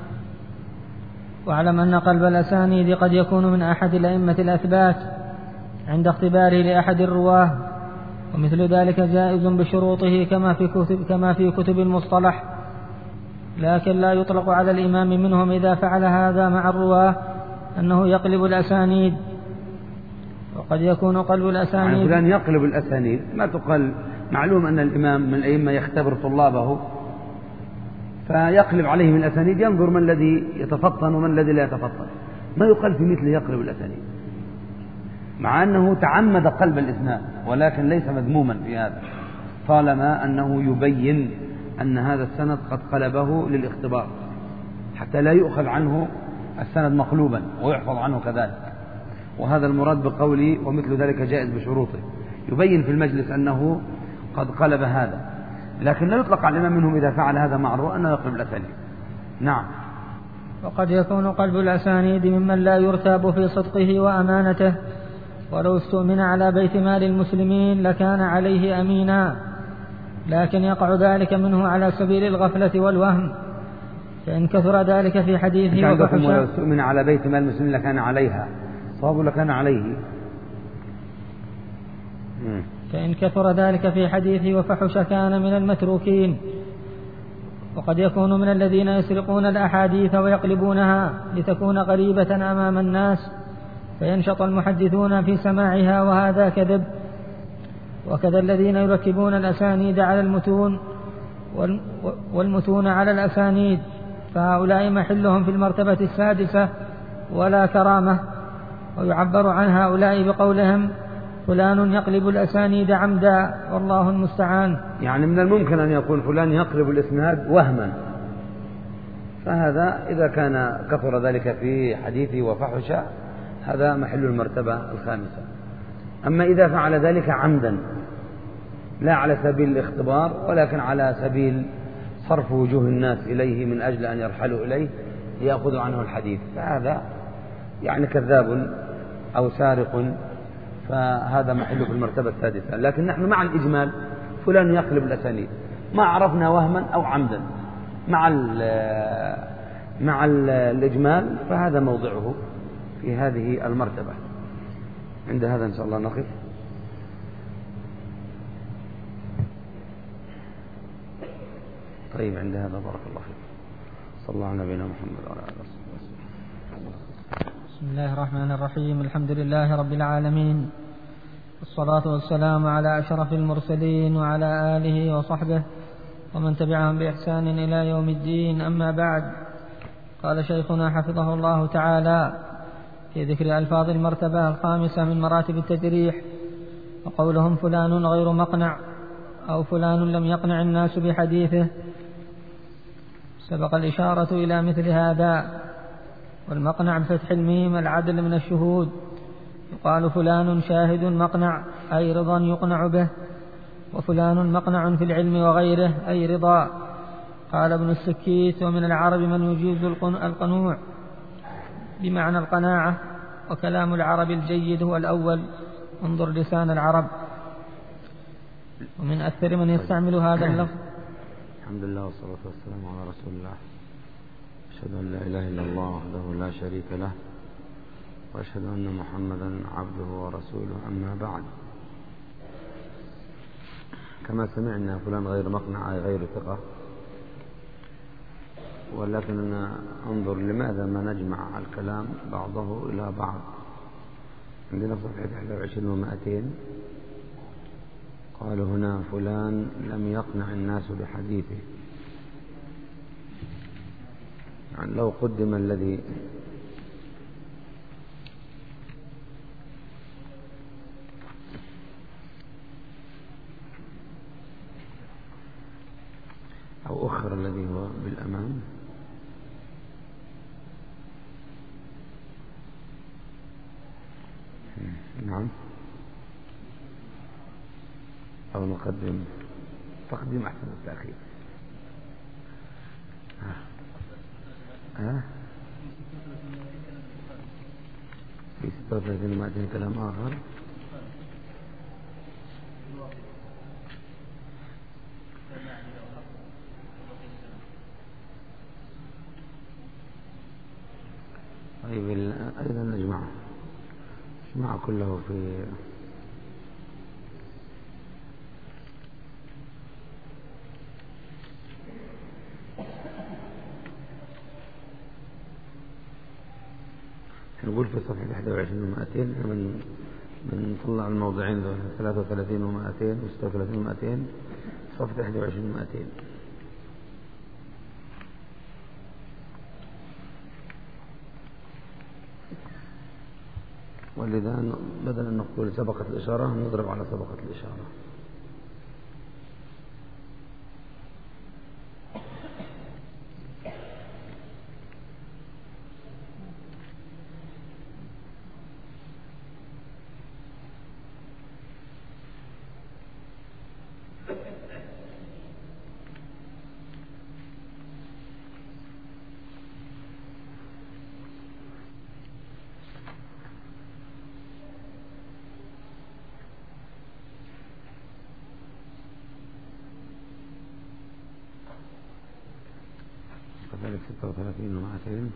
واعلم أن قلب الأسانيد قد يكون من أحد الأئمة الأثبات عند اختباره لأحد الرواه، ومثل ذلك جائز بشروطه كما في كتب, كما في كتب المصطلح، لكن لا يطلق على الإمام منهم إذا فعل هذا مع الرواه أنه يقلب الأسانيد. وقد يكون قلب الأسانيد يعني فلان يقلب الأسانيد، ما تقال. معلوم أن الإمام من الأئمة يختبر طلابه فيقلب عليهم الأسانيد، ينظر من الذي يتفطن ومن الذي لا يتفطن. ما يقال في مثل يقلب الأسانيد، مع أنه تعمد قلب الإسناد، ولكن ليس مذموما في هذا طالما أنه يبين أن هذا السند قد قلبه للاختبار، حتى لا يؤخذ عنه السند مقلوبا ويحفظ عنه كذلك. وهذا المراد بقولي ومثل ذلك جائز بشروطه، يبين في المجلس أنه قد قلب هذا، لكن لا يطلق على الإمام منهم إذا فعل هذا مع الرؤى أنه يقلب الأسانيد. نعم. وقد يكون قلب الأسانيد ممن لا يرتاب في صدقه وأمانته، ولو استؤمن على بيت مال المسلمين لكان عليه أمينا، لكن يقع ذلك منه على سبيل الغفلة والوهم، فإن كثر ذلك في حديثه وفحش. ولو استؤمن على بيت مال المسلمين لكان عليها، صاب لكان عليه. فإن كثر ذلك في حديثه وفحش كان من المتروكين. وقد يكون من الذين يسرقون الأحاديث ويقلبونها لتكون غريبة أمام الناس فينشط المحدثون في سماعها، وهذا كذب. وكذا الذين يركبون الأسانيد على المتون والمتون على الأسانيد، فهؤلاء محلهم في المرتبة السادسة ولا كرامة. ويعبر عن هؤلاء بقولهم فلان يقلب الأسانيد عمدا، والله المستعان. يعني من الممكن أن يكون فلان يقلب الإسناد وهما، فهذا إذا كان كثر ذلك في حديثه وفحش هذا محل المرتبة الخامسة. أما إذا فعل ذلك عمدا لا على سبيل الاختبار ولكن على سبيل صرف وجوه الناس إليه من أجل أن يرحلوا إليه ليأخذوا عنه الحديث، فهذا يعني كذاب أو سارق فهذا محله في المرتبة السادسة. لكن نحن مع الإجمال فلان يقلب الأسانيد، ما عرفنا وهما أو عمدا، مع ال مع ال الإجمال فهذا موضعه في هذه المرتبة. عند هذا إن شاء الله نقف. طيب عند هذا بارك الله فيك. صلى الله على نبينا محمد وعلى آله وصحبه وسلم. بسم الله الرحمن الرحيم. الحمد لله رب العالمين، والصلاة والسلام على أشرف المرسلين وعلى آله وصحبه ومن تبعهم بإحسان إلى يوم الدين. أما بعد، قال شيخنا حفظه الله تعالى في ذكر ألفاظ المرتبة الخامسة من مراتب التجريح، وقولهم فلان غير مقنع أو فلان لم يقنع الناس بحديثه، سبق الإشارة إلى مثل هذا. والمقنع بفتح الميم العدل من الشهود، يقال فلان شاهد مقنع أي رضا يقنع به، وفلان مقنع في العلم وغيره أي رضا. قال ابن السكيت: ومن العرب من يجيز القنوع بمعنى القناعة، وكلام العرب الجيد هو الأول، انظر لسان العرب. ومن أكثر من يستعمل هذا اللفظ. الحمد لله والصلاة والسلام على رسول الله. أشهد أن لا إله إلا الله وحده لا شريك له، وأشهد أن محمدا عبده ورسوله. أما بعد، كما سمعنا فلان غير مقنع أي غير ثقة، ولكننا انظر لماذا ما نجمع الكلام بعضه إلى بعض. عندنا صفحة واحد وعشرين ومائتين قالوا هنا فلان لم يقنع الناس بحديثه. يعني لو قدم الذي أو أخر الذي هو بالأمام، نعم، أو نقدم تقديم أحسن التأخير. ها ها في ستة وثلاثين ومائتين كلام آخر. طيب أيضا نجمع نجمع كله في نقول في صفحة واحد وعشرين ومائتين من من نطلع الموضعين ذول ثلاثة وثلاثين ومائتين وستة وثلاثين ومائتين، صفحة واحد وعشرين ومائتين. ولذا بدل أن نقول سبقت الإشارة نضرب على سبقت الإشارة. كذلك ستة وثلاثين ومائتين.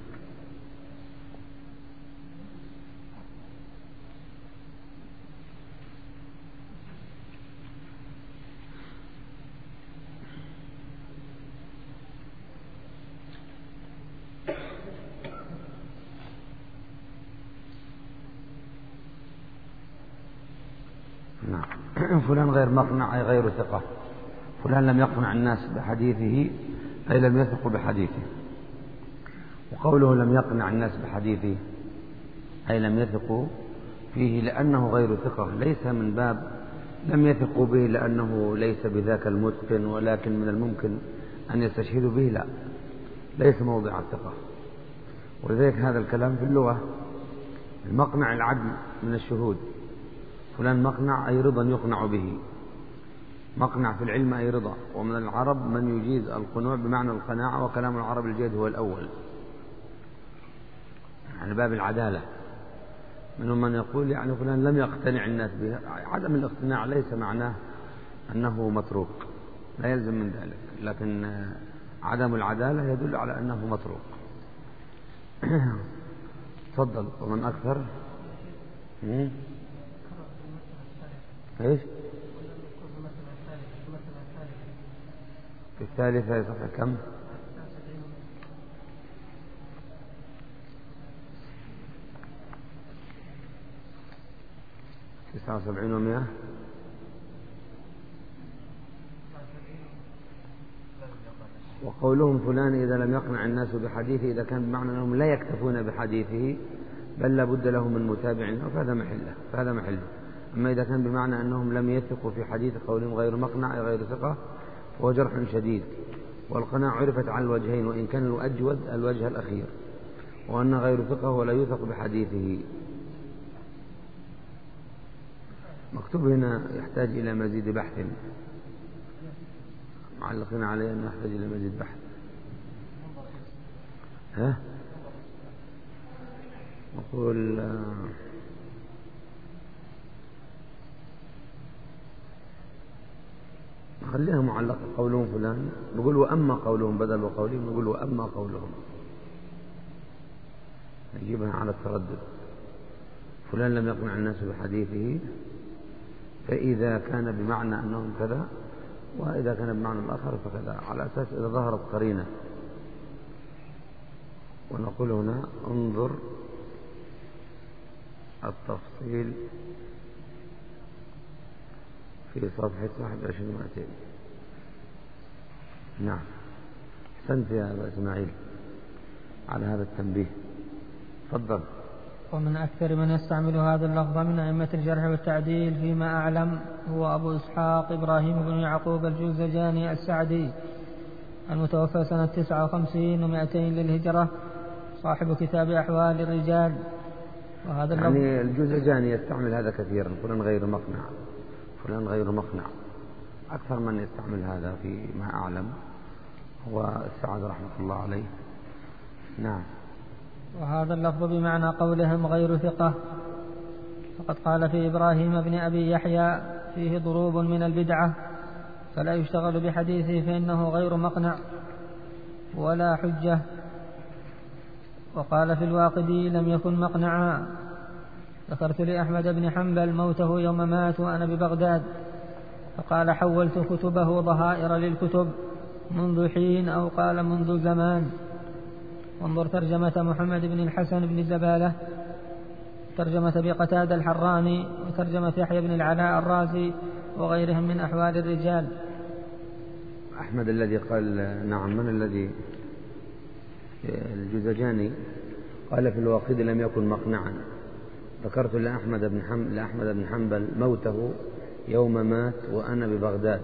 نعم. فلان غير مقنع أي غير ثقة. فلان لم يقنع الناس بحديثه أي لم يثقوا بحديثه. وقوله لم يقنع الناس بحديثه أي لم يثقوا فيه لأنه غير ثقة، ليس من باب لم يثقوا به لأنه ليس بذاك المتقن، ولكن من الممكن أن يستشهدوا به، لا، ليس موضع الثقة. ولذلك هذا الكلام في اللغة المقنع العدل من الشهود. فلان مقنع أي رضا يقنع به، مقنع في العلم أي رضا. ومن العرب من يجيز القنوع بمعنى القناعة، وكلام العرب الجيد هو الأول، يعني باب العدالة. منهم من يقول يعني فلان لم يقتنع الناس به. عدم الاقتناع ليس معناه أنه متروك، لا يلزم من ذلك، لكن عدم العدالة يدل على أنه متروك. تفضل. ومن أكثر ايش في الثالثة صفحة كم؟ تسعة وسبعين ومئة. وقولهم فلان إذا لم يقنع الناس بحديثه إذا كان بمعنى أنهم لا يكتفون بحديثه بل لابد لهم من متابع فهذا محله فهذا محله. أما إذا كان بمعنى أنهم لم يثقوا في حديث قولهم غير مقنع غير ثقة فهو جرح شديد. والقناع عرفت على الوجهين وإن كان الأجود الوجه الأخير، وأن غير ثقة ولا يثق بحديثه. مكتوب هنا يحتاج إلى مزيد بحث، معلقين عليه أنه يحتاج إلى مزيد بحث. ها نقول خليها معلقة. قولهم فلان نقول وأما قولهم بدل وقولهم نقول وأما قولهم، نجيبها على التردد. فلان لم يقنع الناس بحديثه فإذا كان بمعنى أنهم كذا، وإذا كان بمعنى الآخر فكذا، على أساس إذا ظهرت قرينة. ونقول هنا انظر التفصيل في صفحة واحد وعشرين ومائتين. نعم، أحسنت يا أبا إسماعيل على هذا التنبيه. تفضل. ومن أكثر من يستعمل هذا اللفظ من أئمة الجرح والتعديل فيما أعلم هو أبو إسحاق إبراهيم بن يعقوب الجوزجاني السعدي المتوفى سنة تسعة وخمسين ومائتين للهجرة، صاحب كتاب أحوال الرجال. وهذا اللفظ يعني الجوزجاني يستعمل هذا كثيرا، فلان غير مقنع فلان غير مقنع. أكثر من يستعمل هذا فيما أعلم هو السعد رحمة الله عليه. نعم. وهذا اللفظ بمعنى قولهم غير ثقة، فقد قال في إبراهيم بن أبي يحيى فيه ضروب من البدعة فلا يشتغل بحديثه فإنه غير مقنع ولا حجة. وقال في الواقدي لم يكن مقنعا. ذكرت لأحمد بن حنبل موته يوم مات وأنا ببغداد، فقال حولت كتبه ظهائر للكتب منذ حين أو قال منذ زمان. وانظر ترجمة محمد بن الحسن بن زبالة، ترجمة بقتادة الحراني، وترجمة يحيى بن العلاء الرازي وغيرهم من أحوال الرجال. أحمد الذي قال نعم، من الذي الجوزجاني قال في الواقد لم يكن مقنعا. ذكرت لأحمد بن حنبل لأحمد بن حنبل موته يوم مات وأنا ببغداد،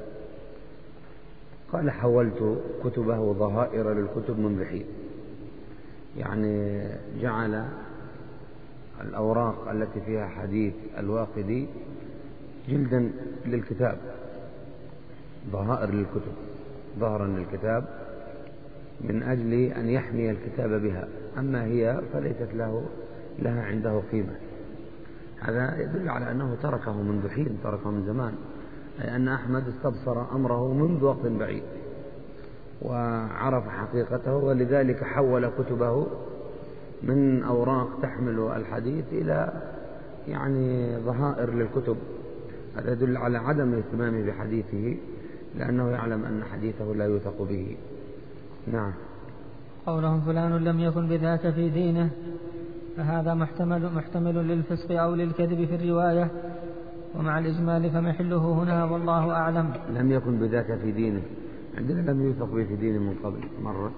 قال حولت كتبه ظهائر للكتب منذ حين، يعني جعل الأوراق التي فيها حديث الواقدي جلدا للكتاب، ظهائر للكتب، ظهرا للكتاب من أجل أن يحمي الكتاب بها، أما هي فليست له لها عنده قيمة. هذا يدل على أنه تركه منذ حين، تركه من زمان، أي أن أحمد استبصر أمره منذ وقت بعيد وعرف حقيقته، ولذلك حول كتبه من أوراق تحمل الحديث إلى يعني ظهائر للكتب. هذا يدل على عدم اهتمامه بحديثه لأنه يعلم أن حديثه لا يوثق به. نعم. قولهم فلان لم يكن بذاك في دينه، فهذا محتمل, محتمل للفسق أو للكذب في الرواية، ومع الإجمال فمحله هنا والله أعلم. لم يكن بذاك في دينه، عندنا لم يوثق به في دينه من قبل مرة،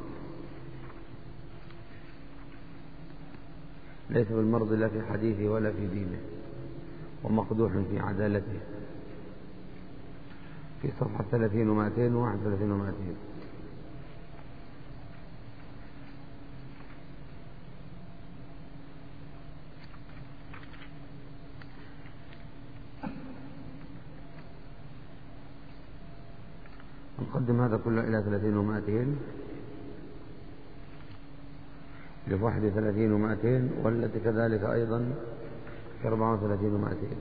ليس بالمرض لا في حديثه ولا في دينه، ومقدوح في عدالته. في صفحة ثلاثين ومائتين وواحد ثلاثين ومائتين. نقدم هذا كله إلى ثلاثين ومائتين. اللي في واحد وثلاثين ومائتين، والتي كذلك أيضا في أربعة وثلاثين ومائتين.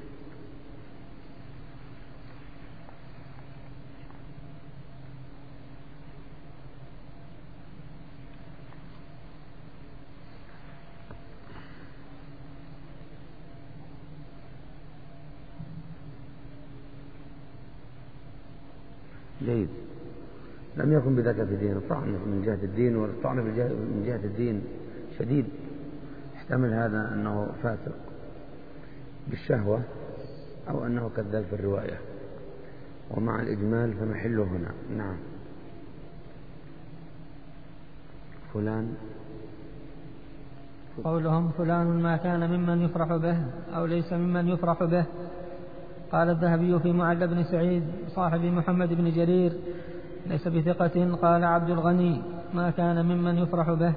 جيد. لم يكن بذاك في الدين، الطعن من جهة الدين، والطعن من جهة الدين شديد. احتمل هذا أنه فاسق بالشهوة أو أنه كذاب في الرواية، ومع الإجمال فمحله هنا. نعم. فلان قولهم فلان ما كان ممن يفرح به أو ليس ممن يفرح به. قال الذهبي في معل بن سعيد صاحب محمد بن جرير ليس بثقة. قال عبد الغني ما كان ممن يفرح به.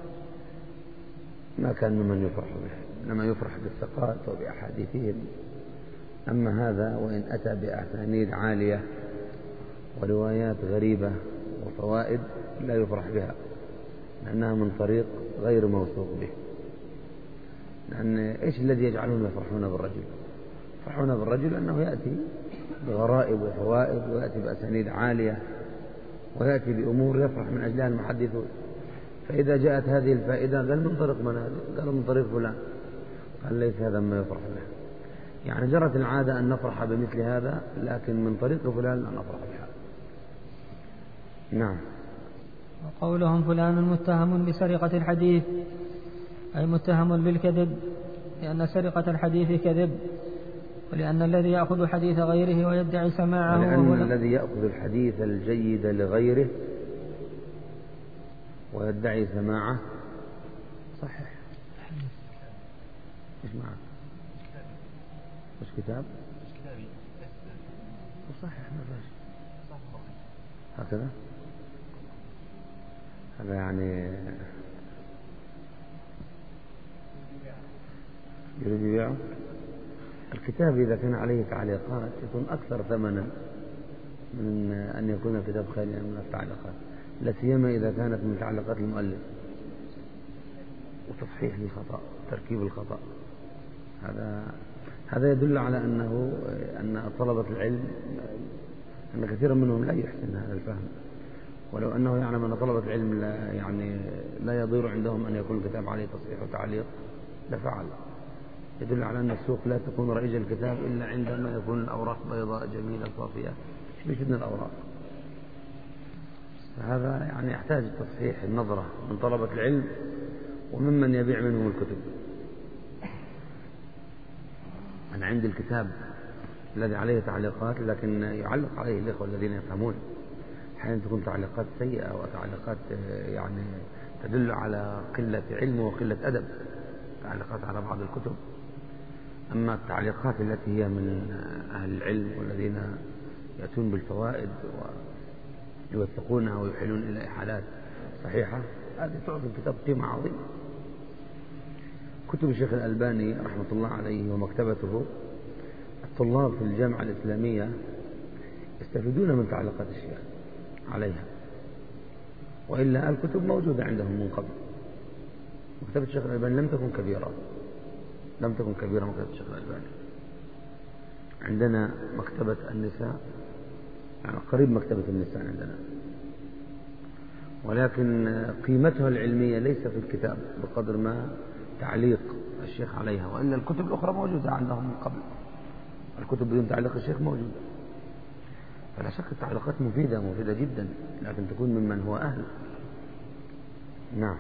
ما كان ممن يفرح به، إنما يفرح بالثقات وبأحاديثهم. أما هذا وإن أتى بأسانيد عالية وروايات غريبة وفوائد لا يفرح بها، لأنها من طريق غير موثوق به. لأن إيش الذي يجعلهم يفرحون بالرجل؟ يفرحون بالرجل أنه يأتي بغرائب وفوائد، ويأتي بأسانيد عالية، ويأتي بأمور يفرح من أجلها المحدثون. فإذا جاءت هذه الفائدة قال من طريق من هذا؟ قال من طريق فلان. قال ليس هذا ما يفرح به. يعني جرت العادة أن نفرح بمثل هذا، لكن من طريق فلان لا نفرح بها. نعم. وقولهم فلان متهم بسرقة الحديث أي متهم بالكذب، لأن سرقة الحديث كذب، ولأن الذي يأخذ حديث غيره ويدعي سماعه ولأن الذي يأخذ الحديث الجيد لغيره ويدعي سماعه صحيح. ايش معك؟ مش كتاب؟ صحيح ما فيش هكذا. هذا يعني يريد يبيعه. الكتاب إذا كان عليه تعليقات يكون أكثر ثمنا من أن يكون الكتاب خاليا من التعليقات، لا سيما إذا كانت من تعليقات المؤلف وتصحيح للخطأ، تركيب الخطأ. هذا هذا يدل على أنه أن طلبة العلم أن كثيرا منهم لا يحسن هذا الفهم، ولو أنه يعلم أن طلبة العلم لا يعني لا يضير عندهم أن يكون الكتاب عليه تصحيح وتعليق لفعل. يدل على أن السوق لا تكون رائجة الكتاب إلا عندما يكون الأوراق بيضاء جميلة صافية بشدن الأوراق. فهذا يعني يحتاج تصحيح النظرة من طلبة العلم وممن يبيع منهم الكتب. أنا عندي الكتاب الذي عليه تعليقات، لكن يعلق عليه الإخوة الذين يفهمون. أحيانا تكون تعليقات سيئة وتعليقات يعني تدل على قلة علم وقلة أدب، تعليقات على بعض الكتب. أما التعليقات التي هي من أهل العلم والذين يأتون بالفوائد ويوثقونها ويحيلون إلى إحالات صحيحة، هذه تعطي الكتاب قيمة عظيمة. كتب الشيخ الألباني رحمة الله عليه ومكتبته، الطلاب في الجامعة الإسلامية يستفيدون من تعليقات الشيخ عليها، وإلا الكتب موجودة عندهم من قبل. مكتبة الشيخ الألباني لم تكن كبيرة، لم تكن كبيرة مكتبة الشيخ الألباني. عندنا مكتبة النساء، يعني قريب مكتبة النساء عندنا، ولكن قيمتها العلمية ليس في الكتاب بقدر ما تعليق الشيخ عليها، وإلا الكتب الأخرى موجودة عندهم من قبل. الكتب بدون تعليق الشيخ موجودة. فلا شك التعليقات مفيدة مفيدة جدا، لكن تكون ممن هو أهل. نعم.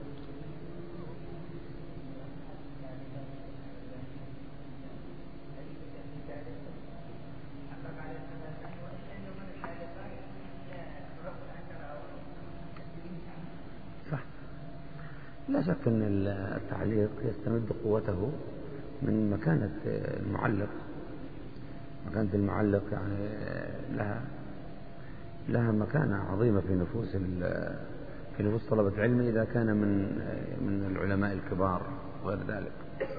لا شك أن التعليق يستمد قوته من مكانة المعلق. مكانة المعلق يعني لها لها مكانة عظيمة في نفوس في نفوس طلبة العلم إذا كان من من العلماء الكبار وغير ذلك.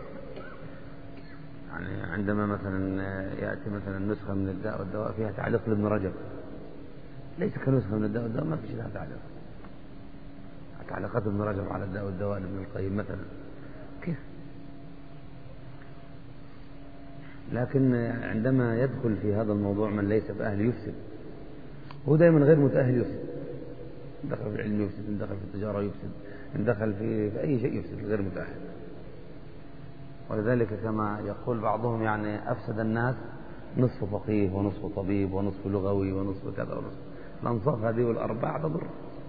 يعني عندما مثلا يأتي مثلا نسخة من الداء والدواء فيها تعليق لابن رجب، ليس كنسخة من الداء والدواء ما فيش لها تعليق. تعليقات ابن رجب على الداء والدواء ابن القيم مثلا كيف. لكن عندما يدخل في هذا الموضوع من ليس بأهل يفسد، هو دائما غير متأهل يفسد، دخل في العلم يفسد، دخل في التجارة يفسد، دخل في, في أي شيء يفسد، غير متأهل. ولذلك كما يقول بعضهم يعني أفسد الناس نصف فقيه ونصف طبيب ونصف لغوي ونصف كذا ونصف، الأنصاف هذه والأربعة تضر.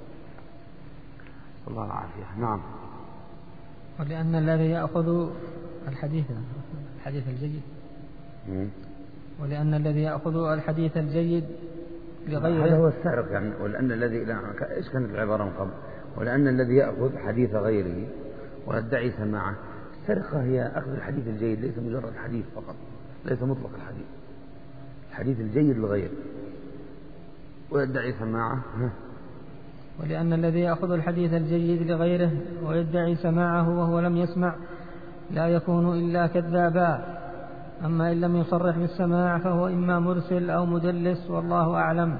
الله العافية. نعم. ولأن الذي يأخذ الحديث الحديث الجيد م? ولأن الذي يأخذ الحديث الجيد لغيره، هذا هو السارق يعني. ولأن الذي لا إيش كانت العبارة من قبل؟ ولأن الذي يأخذ حديث غيره ويدعي سماعه. السرقة هي أخذ الحديث الجيد، ليس مجرد حديث فقط، ليس مطلق الحديث، الحديث الجيد لغيره ويدعي سماعه. ولأن الذي يأخذ الحديث الجيد لغيره ويدعي سماعه وهو لم يسمع لا يكون إلا كذابا، أما إن لم يصرح بالسماع فهو إما مرسل أو مدلس، والله أعلم.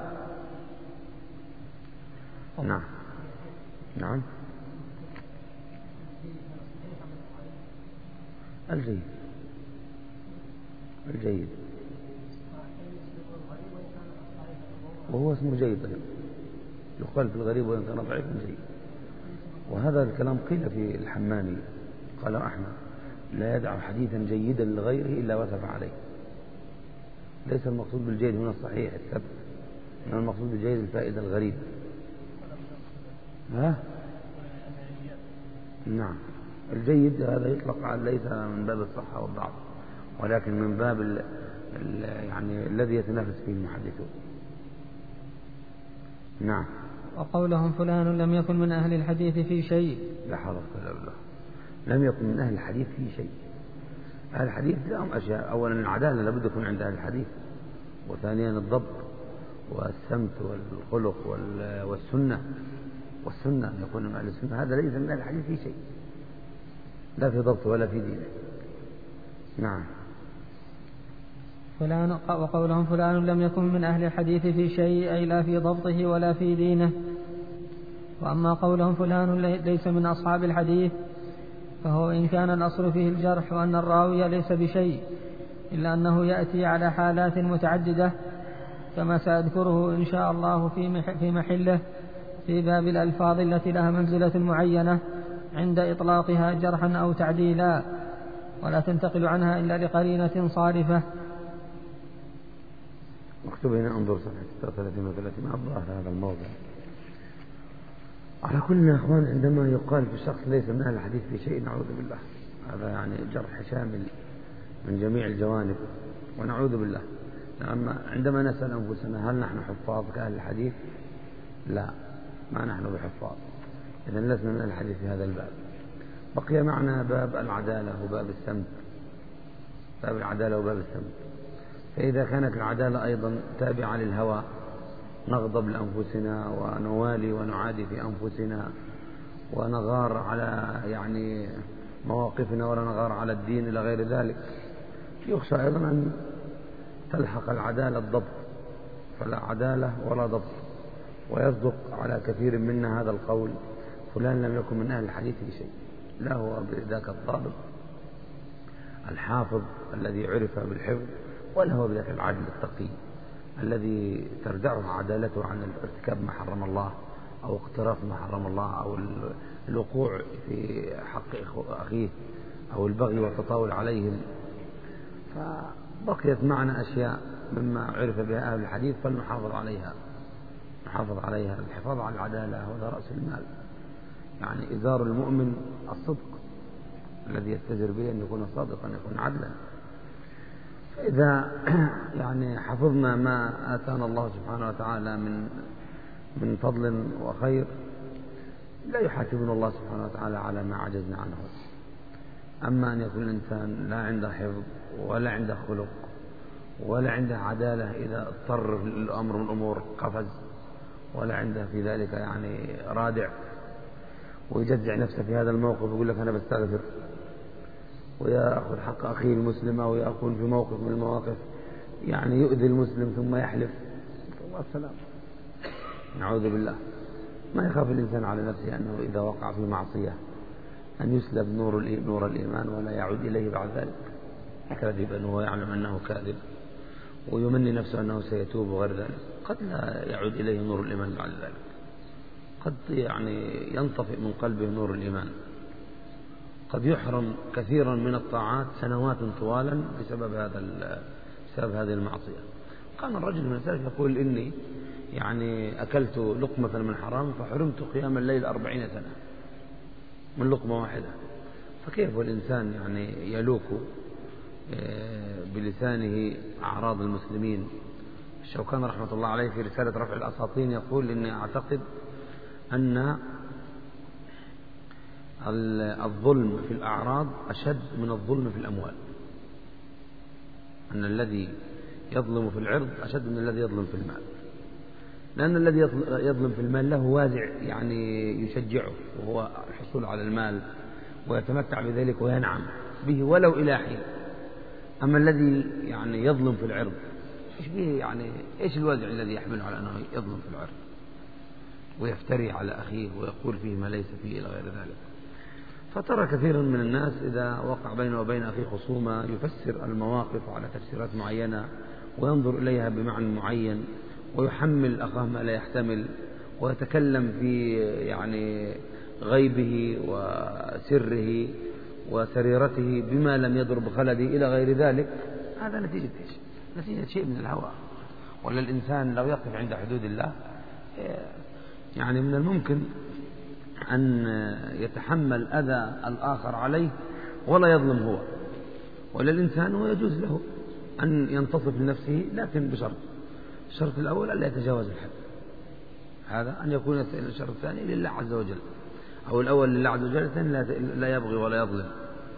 نعم. نعم. الجيد الجيد وهو اسمه جيد أيضا، يقال في الغريب وإن كان ضعيف جيد. وهذا الكلام قيل في الحماني، قال أحمد لا يدع حديثا جيدا لغيره إلا وثب عليه. ليس المقصود بالجيد هنا الصحيح الثبت، إنما المقصود بالجيد الفائدة الغريبة. ها؟ نعم. الجيد هذا يطلق على ليس من باب الصحة والضعف، ولكن من باب ال ال يعني الذي يتنافس فيه المحدثون. نعم. وقولهم فلان لم يكن من أهل الحديث في شيء، لا حول ولا قوة، لم يكن من أهل الحديث في شيء. أهل الحديث لهم أشياء، أولا العدالة لابد يكون عند أهل الحديث، وثانيا الضبط والسمت والخلق والسنة والسنة أن يكون من أهل السنة. هذا ليس من أهل الحديث في شيء، لا في ضبط ولا في دين. نعم. فلان وقولهم فلان لم يكن من أهل الحديث في شيء أي لا في ضبطه ولا في دينه. وأما قولهم فلان ليس من أصحاب الحديث فهو إن كان الأصل فيه الجرح وأن الراوي ليس بشيء، إلا أنه يأتي على حالات متعددة كما سأذكره إن شاء الله في محله في باب الألفاظ التي لها منزلة معينة عند إطلاقها جرحا أو تعديلا، ولا تنتقل عنها إلا لقرينة صارفة. مكتوب هنا انظر صفحة ستة وثلاثين وثلاثين الظاهر هذا الموضع. على كل يا أخوان، عندما يقال في شخص ليس من أهل الحديث في شيء نعوذ بالله، هذا يعني جرح شامل من جميع الجوانب ونعوذ بالله. أما عندما نسأل أنفسنا هل نحن حفاظ كأهل الحديث؟ لا، ما نحن بحفاظ، إذن لسنا من أهل الحديث في هذا الباب. بقي معنا باب العدالة وباب السمت، باب العدالة وباب السمت. فإذا كانت العدالة أيضا تابعة للهوى نغضب لأنفسنا ونوالي ونعادي في أنفسنا ونغار على يعني مواقفنا ولا نغار على الدين إلى غير ذلك، يخشى أيضا أن تلحق العدالة الضبط، فلا عدالة ولا ضبط. ويصدق على كثير منا هذا القول: فلان لم يكن من أهل الحديث في شيء، لا هو بذاك الضابط الحافظ الذي عرف بالحفظ، ولا هو بذاك العادل التقي الذي تردعه عدالته عن ارتكاب ما حرم الله أو اقتراف ما حرم الله أو الوقوع في حق أخيه أو البغي والتطاول عليهم. فبقيت معنا أشياء مما عرف بها أهل الحديث فلنحافظ عليها، نحافظ عليها. الحفاظ على العدالة هذا رأس المال، يعني إزار المؤمن الصدق الذي يستجر به أن يكون صادقا، أن يكون عدلا. إذا يعني حفظنا ما آتانا الله سبحانه وتعالى من من فضل وخير لا يحاسبنا الله سبحانه وتعالى على ما عجزنا عنه. أما أن يكون الإنسان لا عنده حفظ ولا عنده خلق ولا عنده عدالة، إذا اضطر الأمر من الأمور قفز، ولا عنده في ذلك يعني رادع، ويجزع نفسه في هذا الموقف ويقول لك أنا بستغفر، ويأخذ حق أخيه المسلم، أو يكون في موقف من المواقف يعني يؤذي المسلم ثم يحلف، الله السلام، نعوذ بالله. ما يخاف الإنسان على نفسه أنه إذا وقع في معصية أن يسلب نور نور الإيمان ولا يعود إليه بعد ذلك، يكذب أنه يعلم أنه كاذب ويمني نفسه أنه سيتوب وغير ذلك، قد لا يعود إليه نور الإيمان بعد ذلك، قد يعني ينطفئ من قلبه نور الإيمان، قد يحرم كثيرا من الطاعات سنوات طوالا بسبب هذا بسبب هذه المعصية. كان الرجل من السلف يقول إني يعني أكلت لقمة من حرام فحرمت قيام الليل أربعين سنة من لقمة واحدة. فكيف الإنسان يعني يلوك بلسانه أعراض المسلمين؟ الشوكاني رحمة الله عليه في رسالة رفع الأساطين يقول إني أعتقد أن الظلم في الأعراض أشد من الظلم في الأموال، أن الذي يظلم في العرض أشد من الذي يظلم في المال، لأن الذي يظلم في المال له وازع يعني يشجعه وهو الحصول على المال ويتمتع بذلك وينعم به ولو إلى حين. أما الذي يعني يظلم في العرض إيش به يعني إيش الوازع الذي يحمله على أنه يظلم في العرض ويفتري على أخيه ويقول فيه ما ليس فيه إلى غير ذلك. فترى كثيرا من الناس إذا وقع بينه وبين أخيه خصومة يفسر المواقف على تفسيرات معينة وينظر إليها بمعنى معين ويحمل أخاه ما لا يحتمل ويتكلم في يعني غيبه وسره وسريرته بما لم يضر بخلده إلى غير ذلك. هذا نتيجة إيش؟ نتيجة شيء من الهوى. ولا الإنسان لو يقف عند حدود الله يعني من الممكن أن يتحمل أذى الآخر عليه ولا يظلم هو. ولا الإنسان ويجوز له أن ينتصف لنفسه لكن بشرط، الشرط الأول ألا يتجاوز الحد، هذا أن يكون الشرط الثاني لله عز وجل، أو الأول لله عز وجل الثاني لا يبغي ولا يظلم.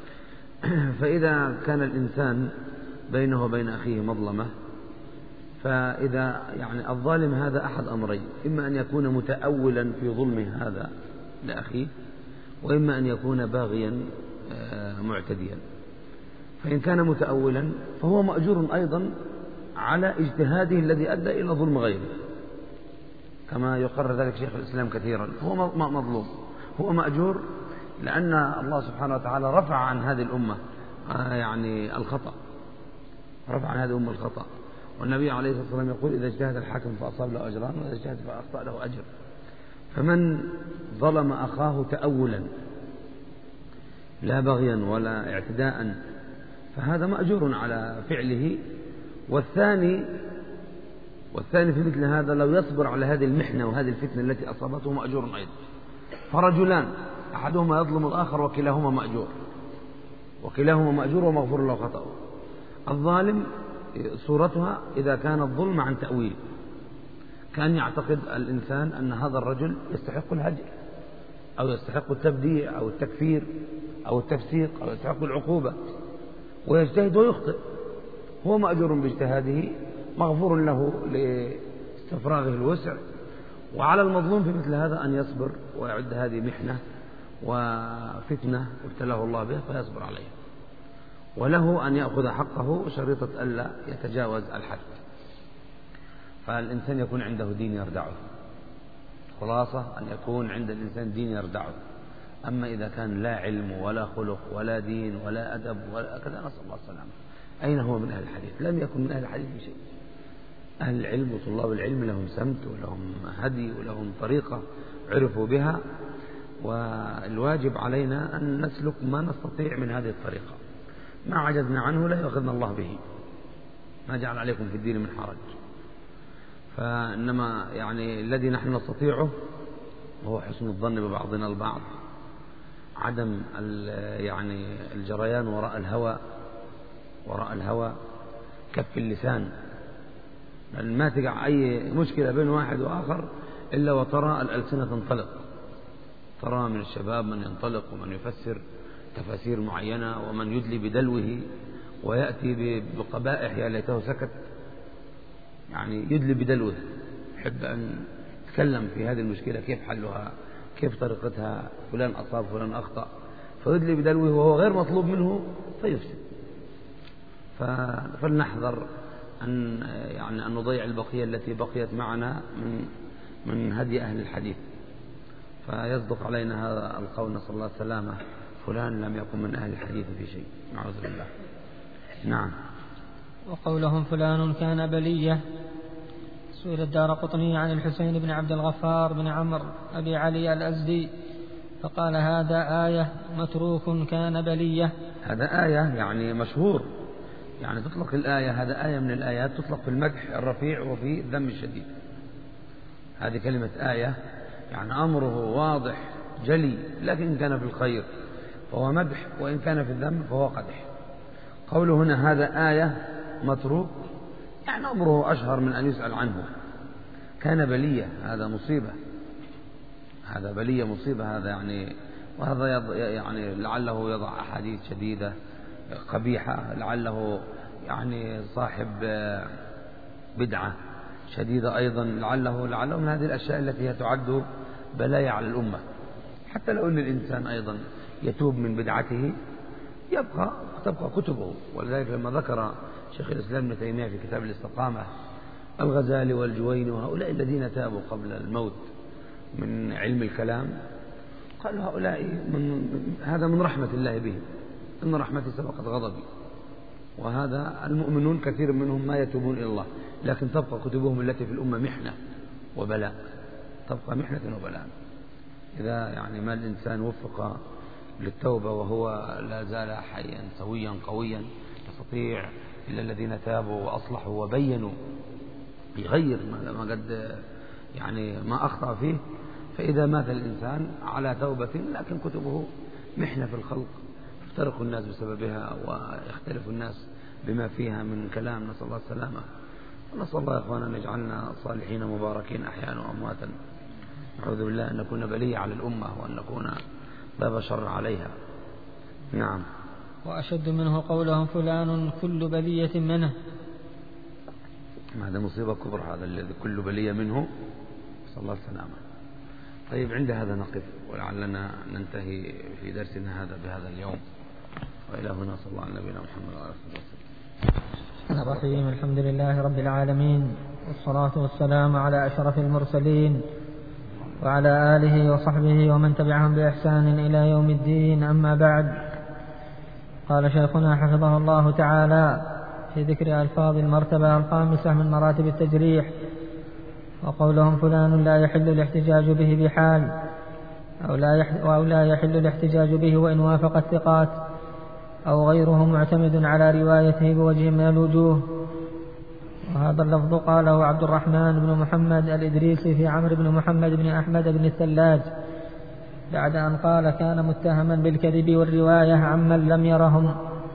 فإذا كان الإنسان بينه وبين أخيه مظلمة، فإذا يعني الظالم هذا أحد أمرين، إما أن يكون متأولا في ظلمه هذا لأخيه، وإما أن يكون باغيا معتديا. فإن كان متأولا فهو مأجور أيضا على اجتهاده الذي أدى إلى ظلم غيره، كما يقرر ذلك شيخ الإسلام كثيرا. هو مظلوم، هو مأجور لأن الله سبحانه وتعالى رفع عن هذه الأمة يعني الخطأ، رفع عن هذه الأمة الخطأ. والنبي عليه الصلاة والسلام يقول إذا اجتهد الحاكم فأصاب له أجران وإذا اجتهد فأخطأ له أجر. فمن ظلم أخاه تأولا لا بغيا ولا اعتداء فهذا مأجور على فعله. والثاني والثاني في مثل هذا لو يصبر على هذه المحنة وهذه الفتنة التي أصابته مأجور أيضا. فرجلان أحدهما يظلم الآخر وكلاهما مأجور، وكلاهما مأجور ومغفور له خطأه. الظالم صورتها إذا كان الظلم عن تأويل، كان يعتقد الإنسان أن هذا الرجل يستحق الهجر أو يستحق التبديع أو التكفير أو التفسيق أو يستحق العقوبة ويجتهد ويخطئ، هو مأجور باجتهاده مغفور له لاستفراغه الوسع. وعلى المظلوم في مثل هذا أن يصبر ويعد هذه محنة وفتنة ابتلاه الله بها فيصبر عليها، وله أن يأخذ حقه شريطة ألا يتجاوز الحد. فالإنسان يكون عنده دين يردعه، خلاصة أن يكون عند الإنسان دين يردعه. أما إذا كان لا علم ولا خلق ولا دين ولا أدب ولا كذا نسأل الله السلامة، أين هو من أهل الحديث؟ لم يكن من أهل الحديث بشيء. أهل العلم وطلاب العلم لهم سمت ولهم هدي ولهم طريقة عرفوا بها، والواجب علينا أن نسلك ما نستطيع من هذه الطريقة. ما عجزنا عنه لا يأخذنا الله به، ما جعل عليكم في الدين من حرج. فإنما يعني الذي نحن نستطيعه هو حسن الظن ببعضنا البعض، عدم يعني الجريان وراء الهوى وراء الهوى كف اللسان، لأن ما تقع أي مشكلة بين واحد وآخر إلا وترى الألسنة تنطلق، ترى من الشباب من ينطلق ومن يفسر تفاسير معينة ومن يدلي بدلوه ويأتي بقبائح يا ليته سكت، يعني يدلي بدلوه، يحب أن يتكلم في هذه المشكلة كيف حلها كيف طريقتها، فلان أصاب فلان أخطأ، فيدلي بدلوه وهو غير مطلوب منه فيفسد. فلنحذر أن يعني أن نضيع البقية التي بقيت معنا من من هدي أهل الحديث. فيصدق علينا هذا القول نسأل الله السلامة: فلان لم يكن من أهل الحديث في شيء، نعوذ بالله. نعم. وقولهم فلان كان بلية. سئل الدارقطني عن الحسين بن عبد الغفار بن عمرو أبي علي الأزدي فقال: هذا آية متروك كان بلية. هذا آية يعني مشهور، يعني تطلق الآية، هذا آية من الآيات تطلق في المدح الرفيع وفي الذم الشديد. هذه كلمة آية يعني أمره واضح جلي، لكن إن كان في الخير فهو مدح، وإن كان في الذم فهو قدح. قوله هنا هذا آية متروك يعني أمره أشهر من أن يسأل عنه. كان بلية، هذا مصيبة، هذا بلية مصيبة، هذا يعني، وهذا يعني لعله يضع أحاديث شديدة قبيحة، لعله يعني صاحب بدعة شديدة أيضا، لعله لعله من هذه الأشياء التي تعد بلايا على الأمة. حتى لو أن الإنسان أيضا يتوب من بدعته يبقى تبقى كتبه. ولذلك لما ذكر شيخ الإسلام ابن تيمية في كتاب الاستقامة الغزالي والجويني وهؤلاء الذين تابوا قبل الموت من علم الكلام، قالوا هؤلاء من هذا من رحمة الله بهم، إن رحمتي سبقت غضبي. وهذا المؤمنون كثير منهم ما يتوبون إلى الله، لكن تبقى كتبهم التي في الأمة محنة وبلاء، تبقى محنة وبلاء. إذا يعني ما الإنسان وفق للتوبة وهو لا زال حيا سويا قويا يستطيع، إلا الذين تابوا وأصلحوا وبينوا يغير ما قد يعني ما أخطأ فيه. فإذا مات الإنسان على توبة لكن كتبه محنة في الخلق، يفترق الناس بسببها ويختلف الناس بما فيها من كلام، نسأل الله السلامة. ونسأل الله يا أخوانا أن يجعلنا صالحين مباركين أحيانا وأمواتا. نعوذ بالله أن نكون بلية على الأمة وأن نكون باب شر عليها. نعم. وأشد منه قولهم فلان كل بلية منه. هذا مصيبة كبرى، هذا الذي كل بلية منه، نسأل الله السلامة. طيب عند هذا نقف، ولعلنا ننتهي في درسنا هذا بهذا اليوم. وإلى هنا صلى الله على نبينا محمد وعلى آله وصحبه. الرحيم. الحمد لله رب العالمين، والصلاة والسلام على أشرف المرسلين وعلى آله وصحبه ومن تبعهم بإحسان إلى يوم الدين. أما بعد، قال شيخنا حفظه الله تعالى في ذكر ألفاظ المرتبة الخامسة من مراتب التجريح: وقولهم فلان لا يحل الاحتجاج به بحال، أو لا, أو لا يحل الاحتجاج به وإن وافق الثقات، أو غيره معتمد على روايته بوجه من الوجوه. وهذا اللفظ قاله عبد الرحمن بن محمد الإدريسي في عمرو بن محمد بن أحمد بن الثلاج بعد أن قال كان متهما بالكذب والرواية عمن لم يرهم.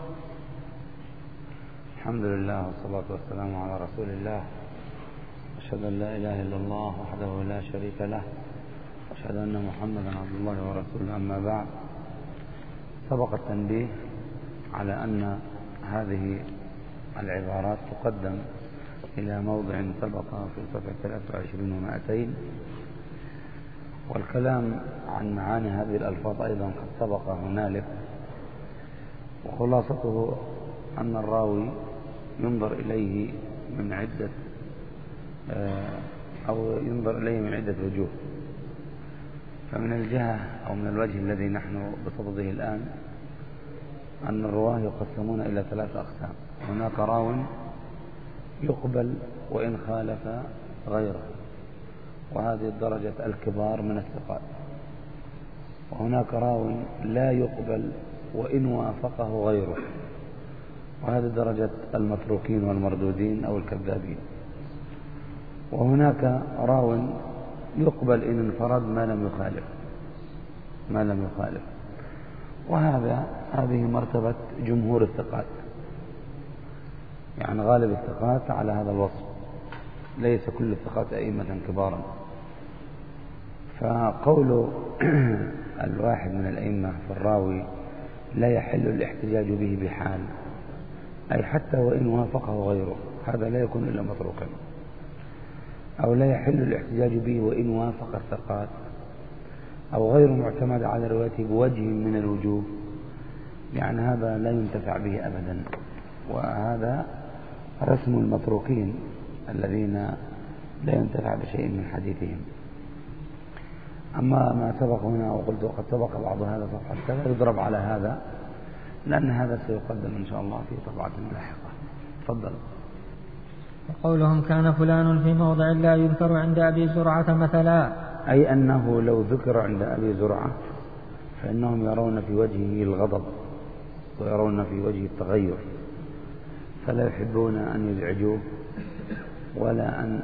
الحمد لله والصلاة والسلام على رسول الله. أشهد أن لا إله إلا الله وحده لا شريك له، وأشهد أن محمدا عبد الله ورسوله. أما بعد، سبق التنبيه على أن هذه العبارات تقدم إلى موضع سبق في صفحة ثلاثة وعشرين ومائتين، والكلام عن معاني هذه الألفاظ أيضا قد سبق هنالك. وخلاصته أن الراوي ينظر إليه من عدة أو ينظر إليه من عدة وجوه. فمن الجهة أو من الوجه الذي نحن بصدده الآن أن الرواه يقسمون إلى ثلاث أقسام. هناك راو يقبل وإن خالف غيره، وهذه الدرجة الكبار من الثقات. وهناك راو لا يقبل وإن وافقه غيره، وهذه درجة المتروكين والمردودين أو الكذابين. وهناك راو يقبل إن انفرد ما لم يخالف ما لم يخالف وهذا هذه مرتبة جمهور الثقات، يعني غالب الثقات على هذا الوصف، ليس كل الثقات أئمة كبارا. فقول الواحد من الأئمة في الراوي لا يحل الاحتجاج به بحال، أي حتى وإن وافقه غيره، هذا لا يكون إلا متروكا. أو لا يحل الاحتجاج به وإن وافق الثقات، أو غير معتمد على روايته بوجه من الوجوه، يعني هذا لا ينتفع به أبدا. وهذا رسم المتروكين الذين لا ينتفع بشيء من حديثهم. أما ما سبق هنا وقلت وقد سبق بعض هذا صفحة كذا يضرب على هذا، لأن هذا سيقدم إن شاء الله في طبعة لاحقة. تفضل. وقولهم كان فلان في موضع لا يذكر عند أبي زرعة مثلا، أي أنه لو ذكر عند أبي زرعة فإنهم يرون في وجهه الغضب ويرون في وجهه التغير، فلا يحبون أن يزعجوه ولا أن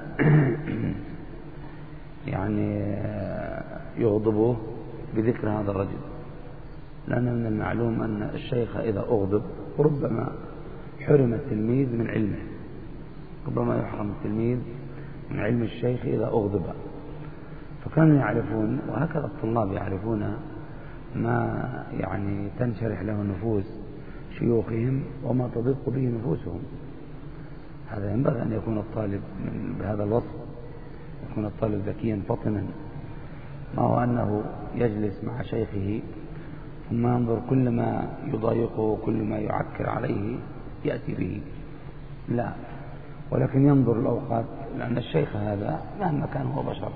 يعني يغضبوه بذكر هذا الرجل، لأن من المعلوم أن الشيخ إذا أغضب ربما حرم التلميذ من علمه، ربما يحرم التلميذ من علم الشيخ إذا أغضب. فكانوا يعرفون، وهكذا الطلاب يعرفون ما يعني تنشرح له نفوس شيوخهم وما تضيق به نفوسهم. هذا ينبغي أن يكون الطالب بهذا الوصف، يكون الطالب ذكيا فطنا، ما هو أنه يجلس مع شيخه ثم ينظر كل ما يضايقه وكل ما يعكر عليه يأتي به، لا، ولكن ينظر الأوقات، لأن الشيخ هذا مهما كان هو بشر،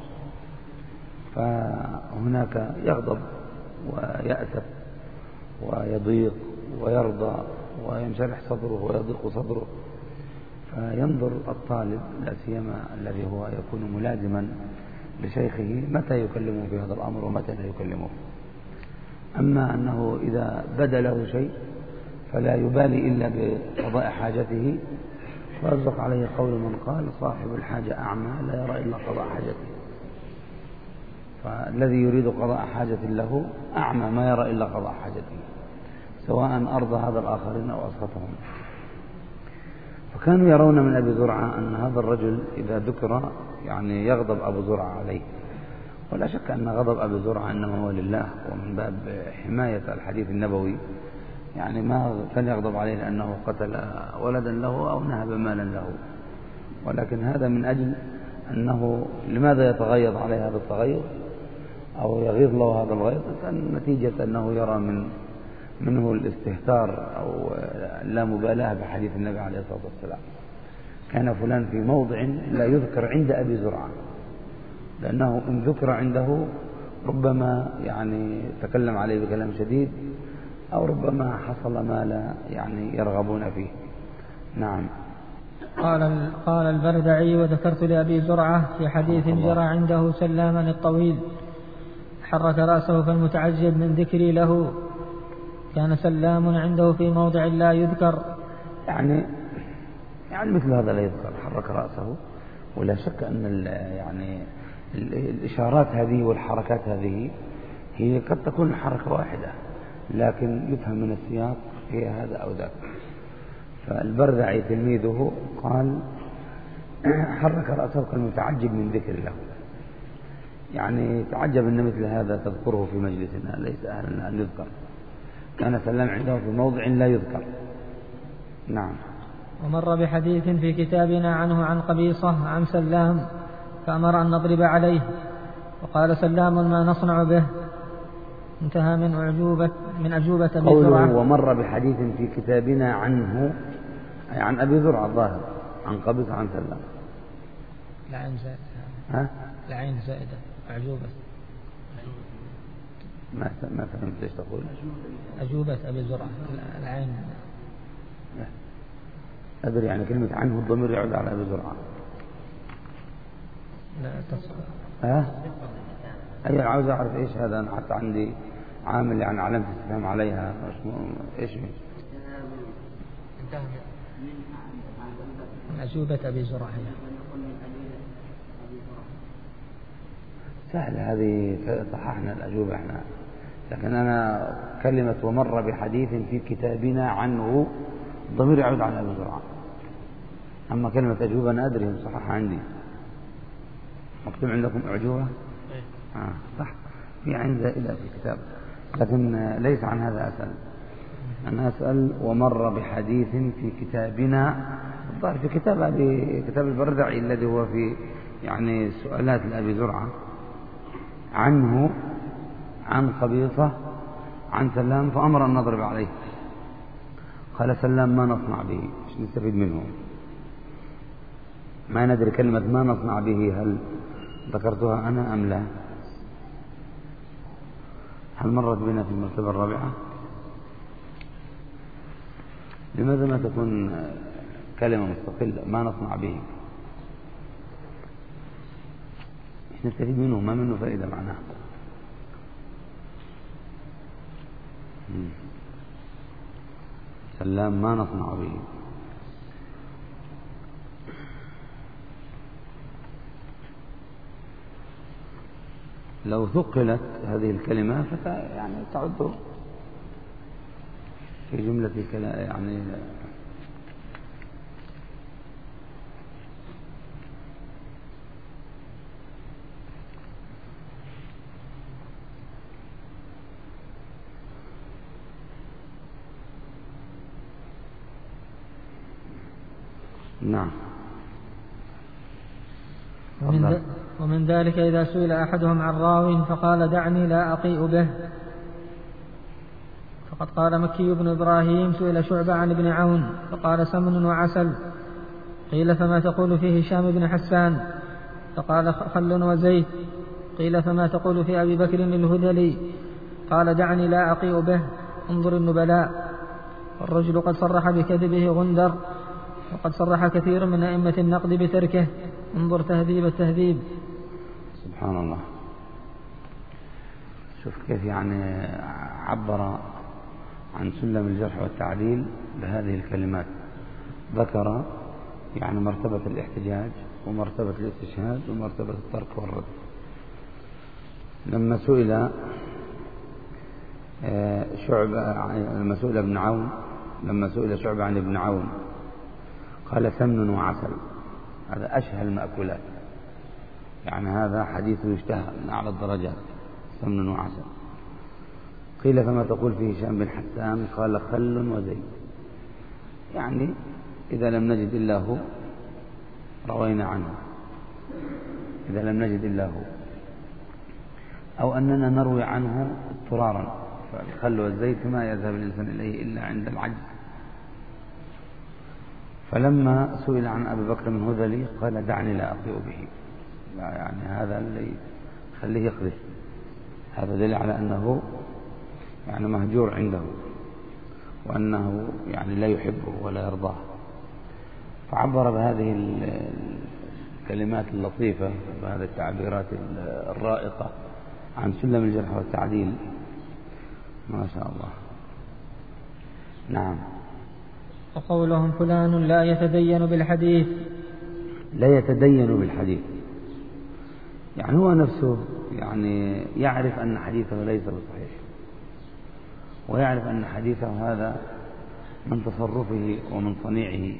فهناك يغضب ويأسف ويضيق ويرضى وينشرح صدره ويضيق صدره، فينظر الطالب لا سيما الذي هو يكون ملازما لشيخه متى يكلمه في هذا الأمر ومتى لا يكلمه. أما أنه إذا بدا له شيء فلا يبالي إلا بقضاء حاجته، ويصدق عليه قول من قال صاحب الحاجة أعمى لا يرى إلا قضاء حاجته. فالذي يريد قضاء حاجة له أعمى ما يرى إلا قضاء حاجته، سواء أرضى هذا الآخرين أو أسخطهم. فكانوا يرون من أبي زرعة أن هذا الرجل إذا ذكر يعني يغضب أبو زرعة عليه، ولا شك أن غضب أبي زرعة إنما هو لله ومن باب حماية الحديث النبوي، يعني ما كان يغضب عليه لأنه قتل ولدا له أو نهب مالا له، ولكن هذا من أجل أنه لماذا يتغيظ عليه هذا التغيظ أو يغيظ له هذا الغيظ، كان نتيجة أنه يرى من منه الاستهتار أو لا مبالاة بحديث النبي عليه الصلاة والسلام. كان فلان في موضع لا يذكر عند أبي زرعة، لأنه إن ذكر عنده ربما يعني تكلم عليه بكلام شديد أو ربما حصل ما لا يعني يرغبون فيه. نعم. قال قال البردعي: وذكرت لأبي زرعة في حديث جرى عنده سلاما الطويل حرك رأسه فالمتعجب من ذكري له كان سلام عنده في موضع لا يذكر. يعني يعني مثل هذا لا يذكر، حرك رأسه، ولا شك أن يعني الإشارات هذه والحركات هذه هي قد تكون حركة واحدة، لكن يفهم من السياق هي هذا أو ذاك. فالبردعي تلميذه قال: حرك رأسه كالمتعجب من ذكر له، يعني تعجب أن مثل هذا تذكره في مجلسنا، ليس أهلا أن يذكر. كان سلام عنده في موضع لا يذكر. نعم. ومر بحديث في كتابنا عنه عن قبيصة عن سلام فأمر أن نضرب عليه، وقال سلام: ما نصنع به؟ انتهى من أعجوبة من أعجوبة أبي زرعة. ومر بحديث في كتابنا عنه، أي عن أبي زرعة الظاهر، عن قبيصة عن سلام. العين زائدة. ها؟ العين زائدة أعجوبة. ما ما فهمت ايش تقول؟ أعجوبة أبي زرعة العين. أدري يعني كلمة عنه الضمير يعود على أبي زرعة. لا تصل. ها؟ أي عاوز أعرف إيش هذا، أنا حتى عندي عامل يعني علامة استفهام عليها، إيش مش؟ من أعجوبة أبي زرعة. سهل هذه، صححنا الأجوبة احنا، لكن أنا كلمة ومر بحديث في كتابنا عنه الضمير يعود على أبي زرعة. أما كلمة أجوبة أنا أدري صحح عندي. مكتوب عندكم أعجوبة؟ آه صح، في عين زائدة في الكتاب، لكن ليس عن هذا أسأل. أنا أسأل ومر بحديث في كتابنا، الظاهر في كتاب أبي كتاب البردعي الذي هو في يعني سؤالات لأبي زرعة عنه عن قبيصة عن سلام فأمر أن نضرب عليه. قال سلام: ما نصنع به؟ ايش نستفيد منه؟ ما ندري كلمة ما نصنع به هل ذكرتها أنا أم لا؟ هل مرت بنا في المرتبة الرابعة؟ لماذا ما تكون كلمة مستقلة ما نصنع به؟ نستفيد منه ما منه فائدة معناه. سلام ما نصنع به. لو ثقلت هذه الكلمة فت يعني تعد في جملة كلام يعني نعم. ومن, ومن ذلك إذا سئل أحدهم عن راو فقال دعني لا أقيء به. فقد قال مكي بن إبراهيم سئل شعبة عن ابن عون فقال سمن وعسل. قيل فما تقول في هشام بن حسان؟ فقال خل وزيت. قيل فما تقول في أبي بكر الهذلي؟ قال دعني لا أقيء به. انظر النبلاء. والرجل قد صرح بكذبه غندر، وقد صرح كثير من أئمة النقد بتركه. انظر تهذيب التهذيب. سبحان الله. شوف كيف يعني عبر عن سلم الجرح والتعديل بهذه الكلمات. ذكر يعني مرتبة الاحتجاج ومرتبة الاستشهاد ومرتبة الترك والرد. لما سئل شعبة لما سئل ابن عون لما سئل شعبة عن ابن عون قال سمن وعسل. هذا أشهى المأكولات، يعني هذا حديث يشتهى من أعلى الدرجات، سمن وعسل. قيل فما تقول في هشام بن حسان؟ قال خل وزيت. يعني إذا لم نجد إلا هو روينا عنه، إذا لم نجد إلا هو، أو أننا نروي عنه اضطرارا، فالخل والزيت ما يذهب الإنسان إليه إلا عند العجز. فلما سئل عن أبي بكر من هذلي قال دعني لا أقيء به. لا يعني هذا اللي خليه يقذف. هذا دليل على أنه يعني مهجور عنده، وأنه يعني لا يحبه ولا يرضاه. فعبر بهذه الكلمات اللطيفة وبهذه التعبيرات الرائقة عن سلم الجرح والتعديل. ما شاء الله. نعم. وقولهم فلان لا يتدين بالحديث. لا يتدين بالحديث يعني هو نفسه يعني يعرف أن حديثه ليس بصحيح، ويعرف أن حديثه هذا من تصرفه ومن صنيعه،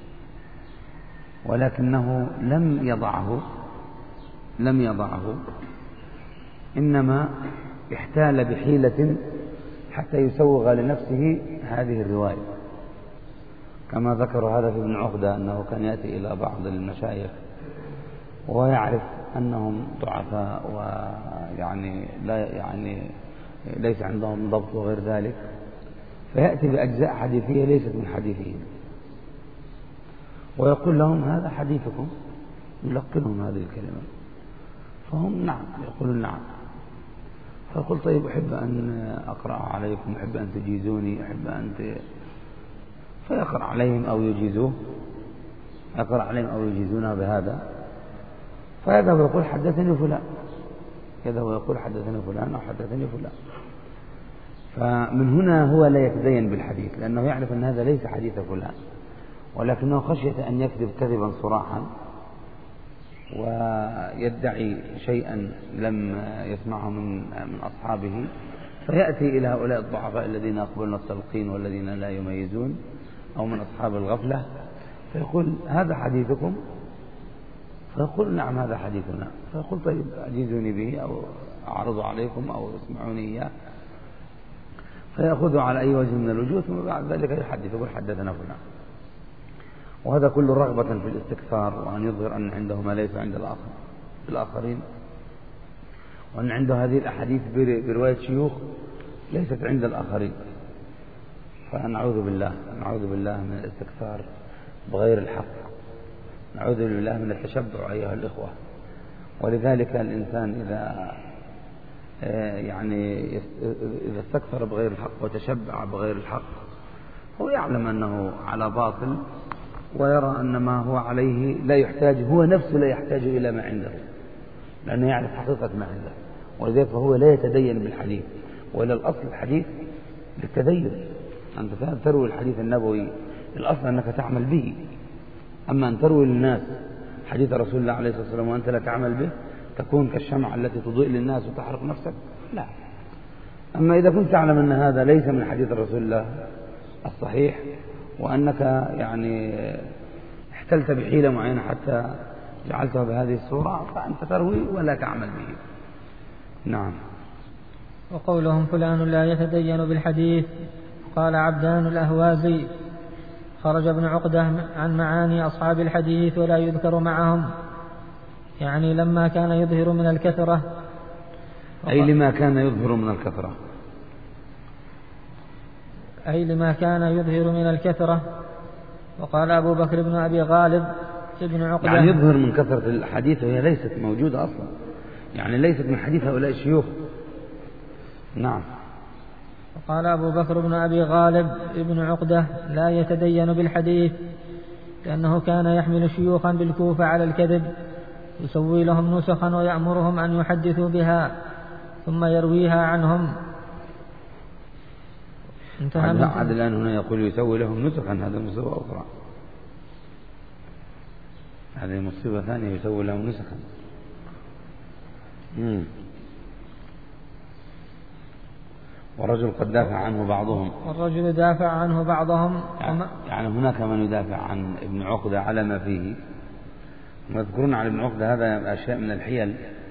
ولكنه لم يضعه لم يضعه إنما احتال بحيلة حتى يسوغ لنفسه هذه الرواية، كما ذكر هذا في ابن عقدة أنه كان يأتي إلى بعض المشايخ ويعرف أنهم ضعفاء ويعني لا يعني ليس عندهم ضبط وغير ذلك، فيأتي بأجزاء حديثية ليست من حديثهم ويقول لهم هذا حديثكم، يلقنهم هذه الكلمة، فهم نعم يقولون نعم. فيقول طيب أحب أن أقرأ عليكم، أحب أن تجيزوني، أحب أن ت... فيقرأ عليهم أو يجيزوه، يقرأ عليهم أو يجيزونه بهذا، فيذهب ويقول حدثني فلان، يذهب ويقول حدثني فلان أو حدثني فلان. فمن هنا هو لا يتدين بالحديث، لأنه يعرف أن هذا ليس حديث فلان، ولكنه خشية أن يكذب كذبا صراحا ويدعي شيئا لم يسمعه من من أصحابه، فيأتي إلى هؤلاء الضعفاء الذين يقبلون التلقين والذين لا يميزون أو من أصحاب الغفلة، فيقول هذا حديثكم، فيقول نعم هذا حديثنا، فيقول طيب أجيزوني به أو أعرض عليكم أو اسمعوني إياه، فيأخذوا على أي وجه من الوجوه، ثم بعد ذلك يحدث يقول حدثنا فلان. وهذا كله رغبة في الاستكثار، وأن يظهر أن عنده ما ليس عند الآخر الآخرين، وأن عنده هذه الأحاديث برواية شيوخ ليست عند الآخرين. فنعوذ بالله نعوذ بالله من الاستكثار بغير الحق، نعوذ بالله من التشبع أيها الإخوة. ولذلك الإنسان إذا يعني إذا استكثر بغير الحق وتشبع بغير الحق هو يعلم أنه على باطل، ويرى أن ما هو عليه لا يحتاج، هو نفسه لا يحتاج إلى ما عنده، لأنه يعرف حقيقة ما عنده، ولذلك فهو لا يتدين بالحديث. وإلى الأصل الحديث للتدين، أنت تروي الحديث النبوي الأصل أنك تعمل به. أما أن تروي للناس حديث رسول الله عليه الصلاة والسلام وأنت لا تعمل به تكون كالشمعة التي تضيء للناس وتحرق نفسك، لا. أما إذا كنت تعلم أن هذا ليس من حديث رسول الله الصحيح، وأنك يعني احتلت بحيلة معينة حتى جعلتها بهذه الصورة، فأنت تروي ولا تعمل به. نعم. وقولهم فلان لا يتدين بالحديث. قال عبدان الأهوازي: خرج ابن عقدة عن معاني أصحاب الحديث ولا يذكر معهم، يعني لما كان يظهر من الكثرة. أي لما كان يظهر من الكثرة أي لما كان يظهر من الكثرة. وقال أبو بكر بن أبي غالب ابن عقدة: يعني يظهر من كثرة الحديث وهي ليست موجودة أصلا، يعني ليست من حديث هؤلاء الشيوخ. نعم. وقال أبو بكر بن أبي غالب ابن عقدة: لا يتدين بالحديث، لأنه كان يحمل شيوخا بالكوفة على الكذب، يسوي لهم نسخا ويأمرهم أن يحدثوا بها ثم يرويها عنهم. انتهى من عاد الآن هنا يقول يسوي لهم نسخا، هذا مصيبة أخرى، هذه مصيبة ثانية، يسوي لهم نسخا. مم. والرجل قد دافع عنه بعضهم والرجل دافع عنه بعضهم يعني, يعني هناك من يدافع عن ابن عقدة على ما فيه. يذكرون عن ابن عقدة هذا أشياء من الحيل،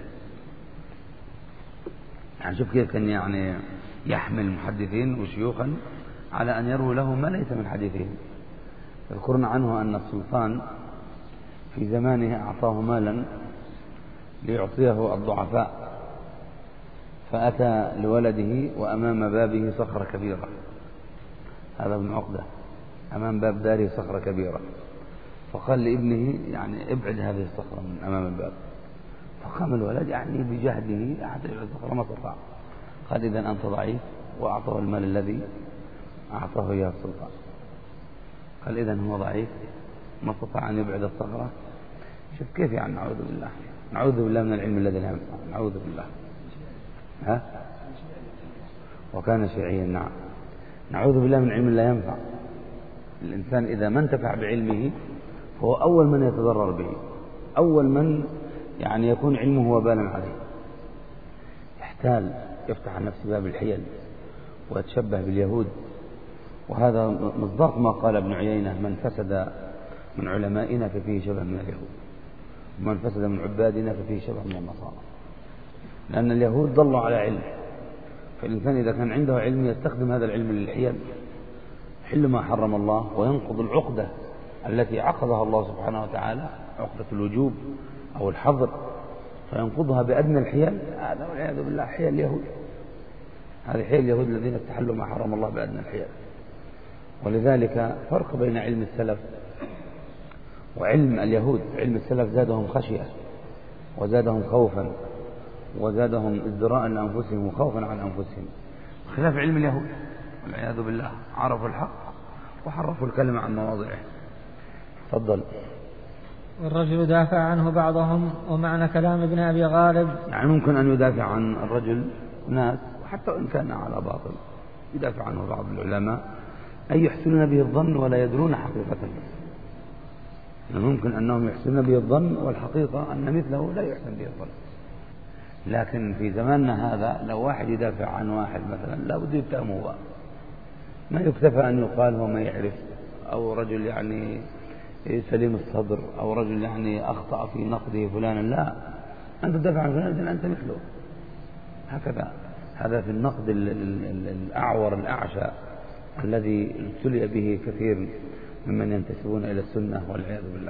يعني شوف كيف كان يعني يحمل محدثين وشيوخا على أن يروي له ما ليس من حديثهم. يذكرون عنه أن السلطان في زمانه أعطاه مالا ليعطيه الضعفاء، فأتى لولده وأمام بابه صخرة كبيرة، هذا ابن عقدة أمام باب داره صخرة كبيرة، فقال لابنه يعني ابعد هذه الصخرة من أمام الباب، فقام الولد يعني بجهده حتى يبعد الصخرة ما استطاع. قال إذن أنت ضعيف، وأعطاه المال الذي أعطاه إياه السلطان. قال إذن هو ضعيف ما استطاع أن يبعد الصخرة. شوف كيف يعني، نعوذ بالله، نعوذ بالله من العلم الذي لا ينفع، نعوذ بالله. ها؟ وكان شيعيا. نعم، نعوذ بالله من علم لا ينفع. الإنسان إذا ما انتفع بعلمه فهو أول من يتضرر به، أول من يعني يكون علمه وبالا عليه، يحتال يفتح عن نفسه باب الحيل ويتشبه باليهود. وهذا مصداق ما قال ابن عيينة: من فسد من علمائنا ففيه شبه من اليهود، ومن فسد من عبادنا ففيه شبه من النصارى. لأن اليهود ضلوا على علم، فالإنسان إذا كان عنده علم يستخدم هذا العلم للحيل، يحل ما حرم الله وينقض العقدة التي عقدها الله سبحانه وتعالى، عقدة الوجوب أو الحظر، فينقضها بأدنى الحيل. هذا والعياذ بالله حيل اليهود، هذه حيل اليهود الذين استحلوا ما حرم الله بأدنى الحيل. ولذلك فرق بين علم السلف وعلم اليهود. علم السلف زادهم خشية وزادهم خوفا وزادهم ازدراء لأنفسهم وخوفا عن أنفسهم، خلاف علم اليهود والعياذ بالله، عرفوا الحق وحرفوا الكلمة عن مواضعه. تفضل. والرجل دافع عنه بعضهم. ومعنى كلام ابن أبي غالب يعني ممكن أن يدافع عن الرجل ناس حتى وإن كان على باطل، يدافع عنه بعض العلماء أي يحسنون به الظن ولا يدرون حقيقته. يعني ممكن أنهم يحسنون به الظن والحقيقة أن مثله لا يحسن به الظن. لكن في زماننا هذا لو واحد يدافع عن واحد مثلا لا بد يتهمه هو، ما يكتفى أن يقال هو ما يعرف، أو رجل يعني سليم الصدر، أو رجل يعني أخطأ في نقده فلانا. لا، أنت تدافع عن فلان أنت مثله، هكذا. هذا في النقد الأعور الأعشى الذي ابتلي به كثير ممن ينتسبون إلى السنة والعياذ بالله.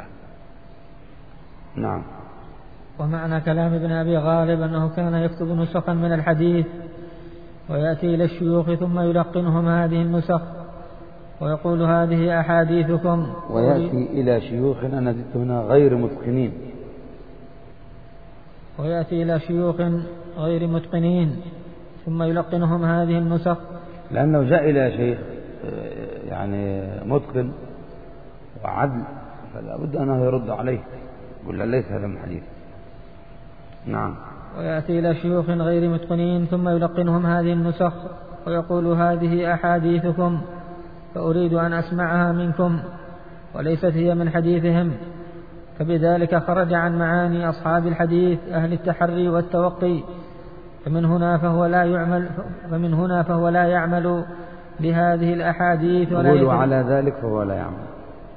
نعم. ومعنى كلام ابن أبي غالب أنه كان يكتب نسخا من الحديث ويأتي إلى الشيوخ ثم يلقنهم هذه النسخ ويقول هذه أحاديثكم، ويأتي إلى شيوخ، أنا زدت هنا غير متقنين، ويأتي إلى شيوخ غير متقنين ثم يلقنهم هذه النسخ. لأنه جاء إلى شيخ يعني متقن وعدل فلا بد أنه يرد عليه يقول ليس هذا من حديث. نعم. ويأتي إلى شيوخ غير متقنين ثم يلقنهم هذه النسخ ويقول هذه أحاديثكم فأريد أن أسمعها منكم وليست هي من حديثهم، فبذلك خرج عن معاني أصحاب الحديث أهل التحري والتوقي، فمن هنا فهو لا يعمل فمن هنا فهو لا يعمل بهذه الأحاديث ولا يقول على ذلك فهو لا يعمل.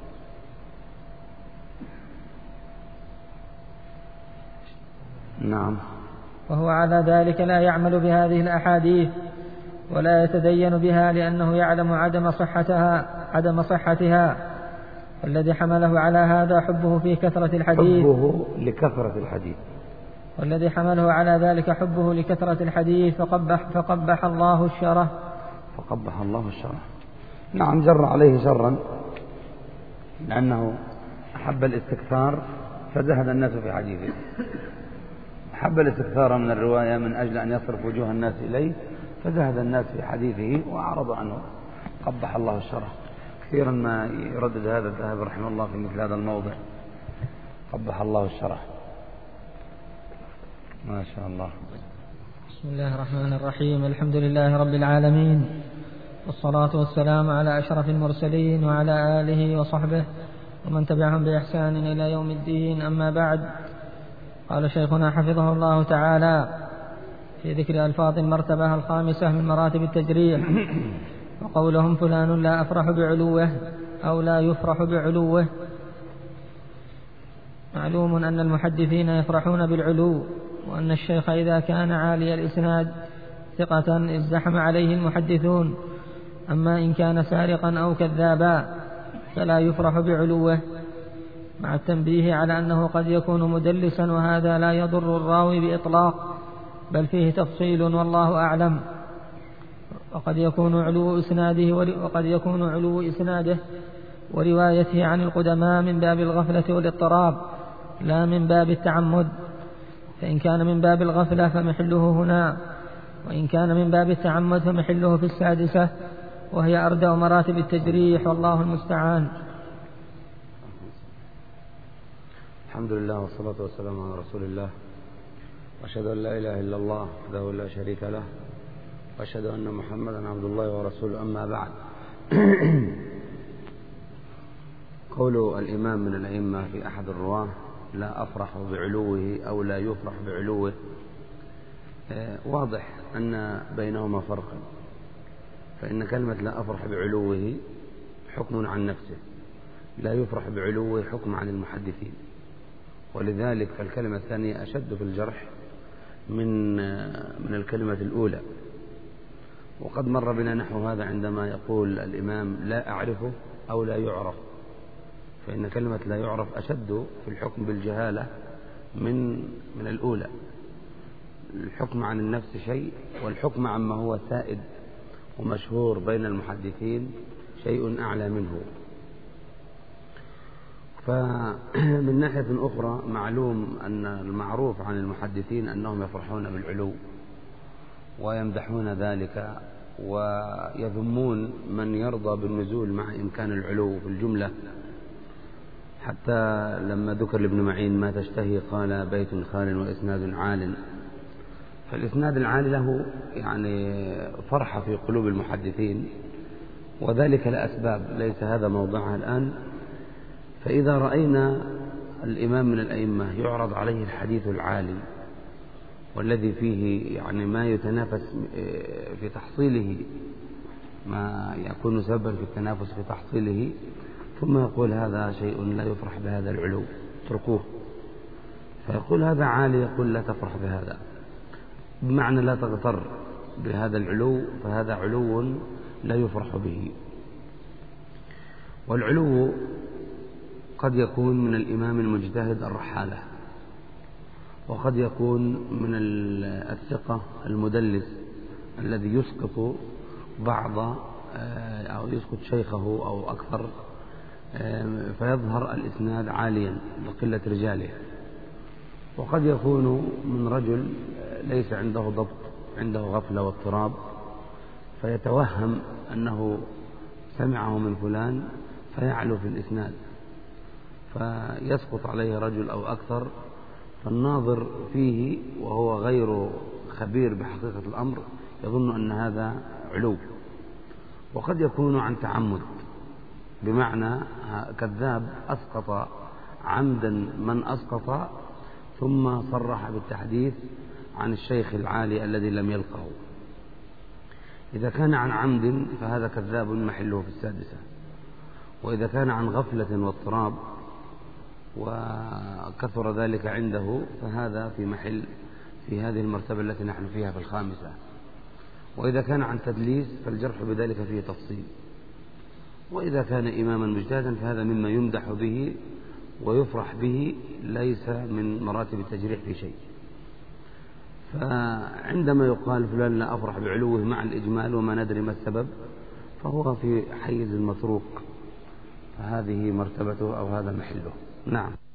نعم. وهو على ذلك لا يعمل بهذه الأحاديث ولا يتدين بها لأنه يعلم عدم صحتها عدم صحتها والذي حمله على هذا حبه في كثرة الحديث حبه لكثرة الحديث والذي حمله على ذلك حبه لكثرة الحديث فقبح, فقبح الله الشره فقبح الله الشره. نعم جر عليه شرا لأنه أحب الاستكثار فزهد الناس في حديثه، أحب الاستكثار من الرواية من أجل أن يصرف وجوه الناس إليه فزهد الناس في حديثه وأعرضوا عنه. قبح الله الشره. كثيرا ما يردد هذا الذهبي رحمه الله في مثل هذا الموضع. قبح الله الشره. ما شاء الله. بسم الله الرحمن الرحيم. الحمد لله رب العالمين والصلاة والسلام على أشرف المرسلين وعلى آله وصحبه ومن تبعهم بإحسان إلى يوم الدين. أما بعد، قال شيخنا حفظه الله تعالى في ذكر ألفاظ المرتبة الخامسة من مراتب التجريح وقولهم فلان لا أفرح بعلوه أو لا يفرح بعلوه. معلوم أن المحدثين يفرحون بالعلو، وأن الشيخ إذا كان عالي الإسناد ثقة ازدحم عليه المحدثون، أما إن كان سارقا أو كذابا فلا يفرح بعلوه، مع التنبيه على أنه قد يكون مدلسا وهذا لا يضر الراوي بإطلاق بل فيه تفصيل والله أعلم. وقد يكون علو إسناده وقد يكون علو إسناده وروايته عن القدماء من باب الغفلة والاضطراب لا من باب التعمد، فإن كان من باب الغفلة فمحله هنا، وإن كان من باب التعمد فمحله في السادسة وهي أردأ مراتب التجريح والله المستعان. الحمد لله والصلاة والسلام على رسول الله، وأشهد أن لا إله إلا الله وحده لا شريك له، وأشهد أن محمدا عبد الله ورسوله. أما بعد، قول الإمام من الأئمة في أحد الرواة لا أفرح بعلوه أو لا يفرح بعلوه واضح أن بينهما فرقا، فإن كلمة لا أفرح بعلوه حكم عن نفسه، لا يفرح بعلوه حكم عن المحدثين، ولذلك فالكلمة الثانية أشد في الجرح من من الكلمة الأولى. وقد مر بنا نحو هذا عندما يقول الإمام لا أعرفه أو لا يعرف، فإن كلمة لا يعرف أشد في الحكم بالجهالة من من الأولى. الحكم عن النفس شيء، والحكم عما هو سائد ومشهور بين المحدثين شيء أعلى منه. فمن ناحية أخرى معلوم أن المعروف عن المحدثين أنهم يفرحون بالعلو ويمدحون ذلك ويذمون من يرضى بالنزول مع إمكان العلو في الجملة، حتى لما ذكر لابن معين ما تشتهي قال بيت خال وإسناد عال. فالإسناد العالي له يعني فرحة في قلوب المحدثين، وذلك لأسباب ليس هذا موضعها الآن. فإذا رأينا الإمام من الأئمة يعرض عليه الحديث العالي والذي فيه يعني ما يتنافس في تحصيله، ما يكون سببا في التنافس في تحصيله، ثم يقول هذا شيء لا يفرح بهذا العلو اتركوه، فيقول هذا عالي، يقول لا تفرح بهذا، بمعنى لا تغتر بهذا العلو، فهذا علو لا يفرح به. والعلو قد يكون من الإمام المجتهد الرحالة، وقد يكون من الثقة المدلس الذي يسقط بعض أو يسقط شيخه أو أكثر، فيظهر الإسناد عاليا لقلة رجاله. وقد يكون من رجل ليس عنده ضبط، عنده غفلة واضطراب، فيتوهم أنه سمعه من فلان فيعلو في الإسناد، فيسقط عليه رجل أو أكثر، فالناظر فيه وهو غير خبير بحقيقة الأمر يظن أن هذا علو. وقد يكون عن تعمد، بمعنى كذاب أسقط عمدا من أسقط ثم صرح بالتحديث عن الشيخ العالي الذي لم يلقه. إذا كان عن عمد فهذا كذاب محله في السادسة، وإذا كان عن غفلة واضطراب وكثر ذلك عنده فهذا في محل في هذه المرتبة التي نحن فيها في الخامسة. وإذا كان عن تدليس فالجرح بذلك فيه تفصيل. وإذا كان إماما مجتهدا فهذا مما يمدح به ويفرح به، ليس من مراتب التجريح في شيء. فعندما يقال فلان لا أفرح بعلوه مع الإجمال وما ندري ما السبب، فهو في حيز المتروك، فهذه مرتبته أو هذا محله. نعم.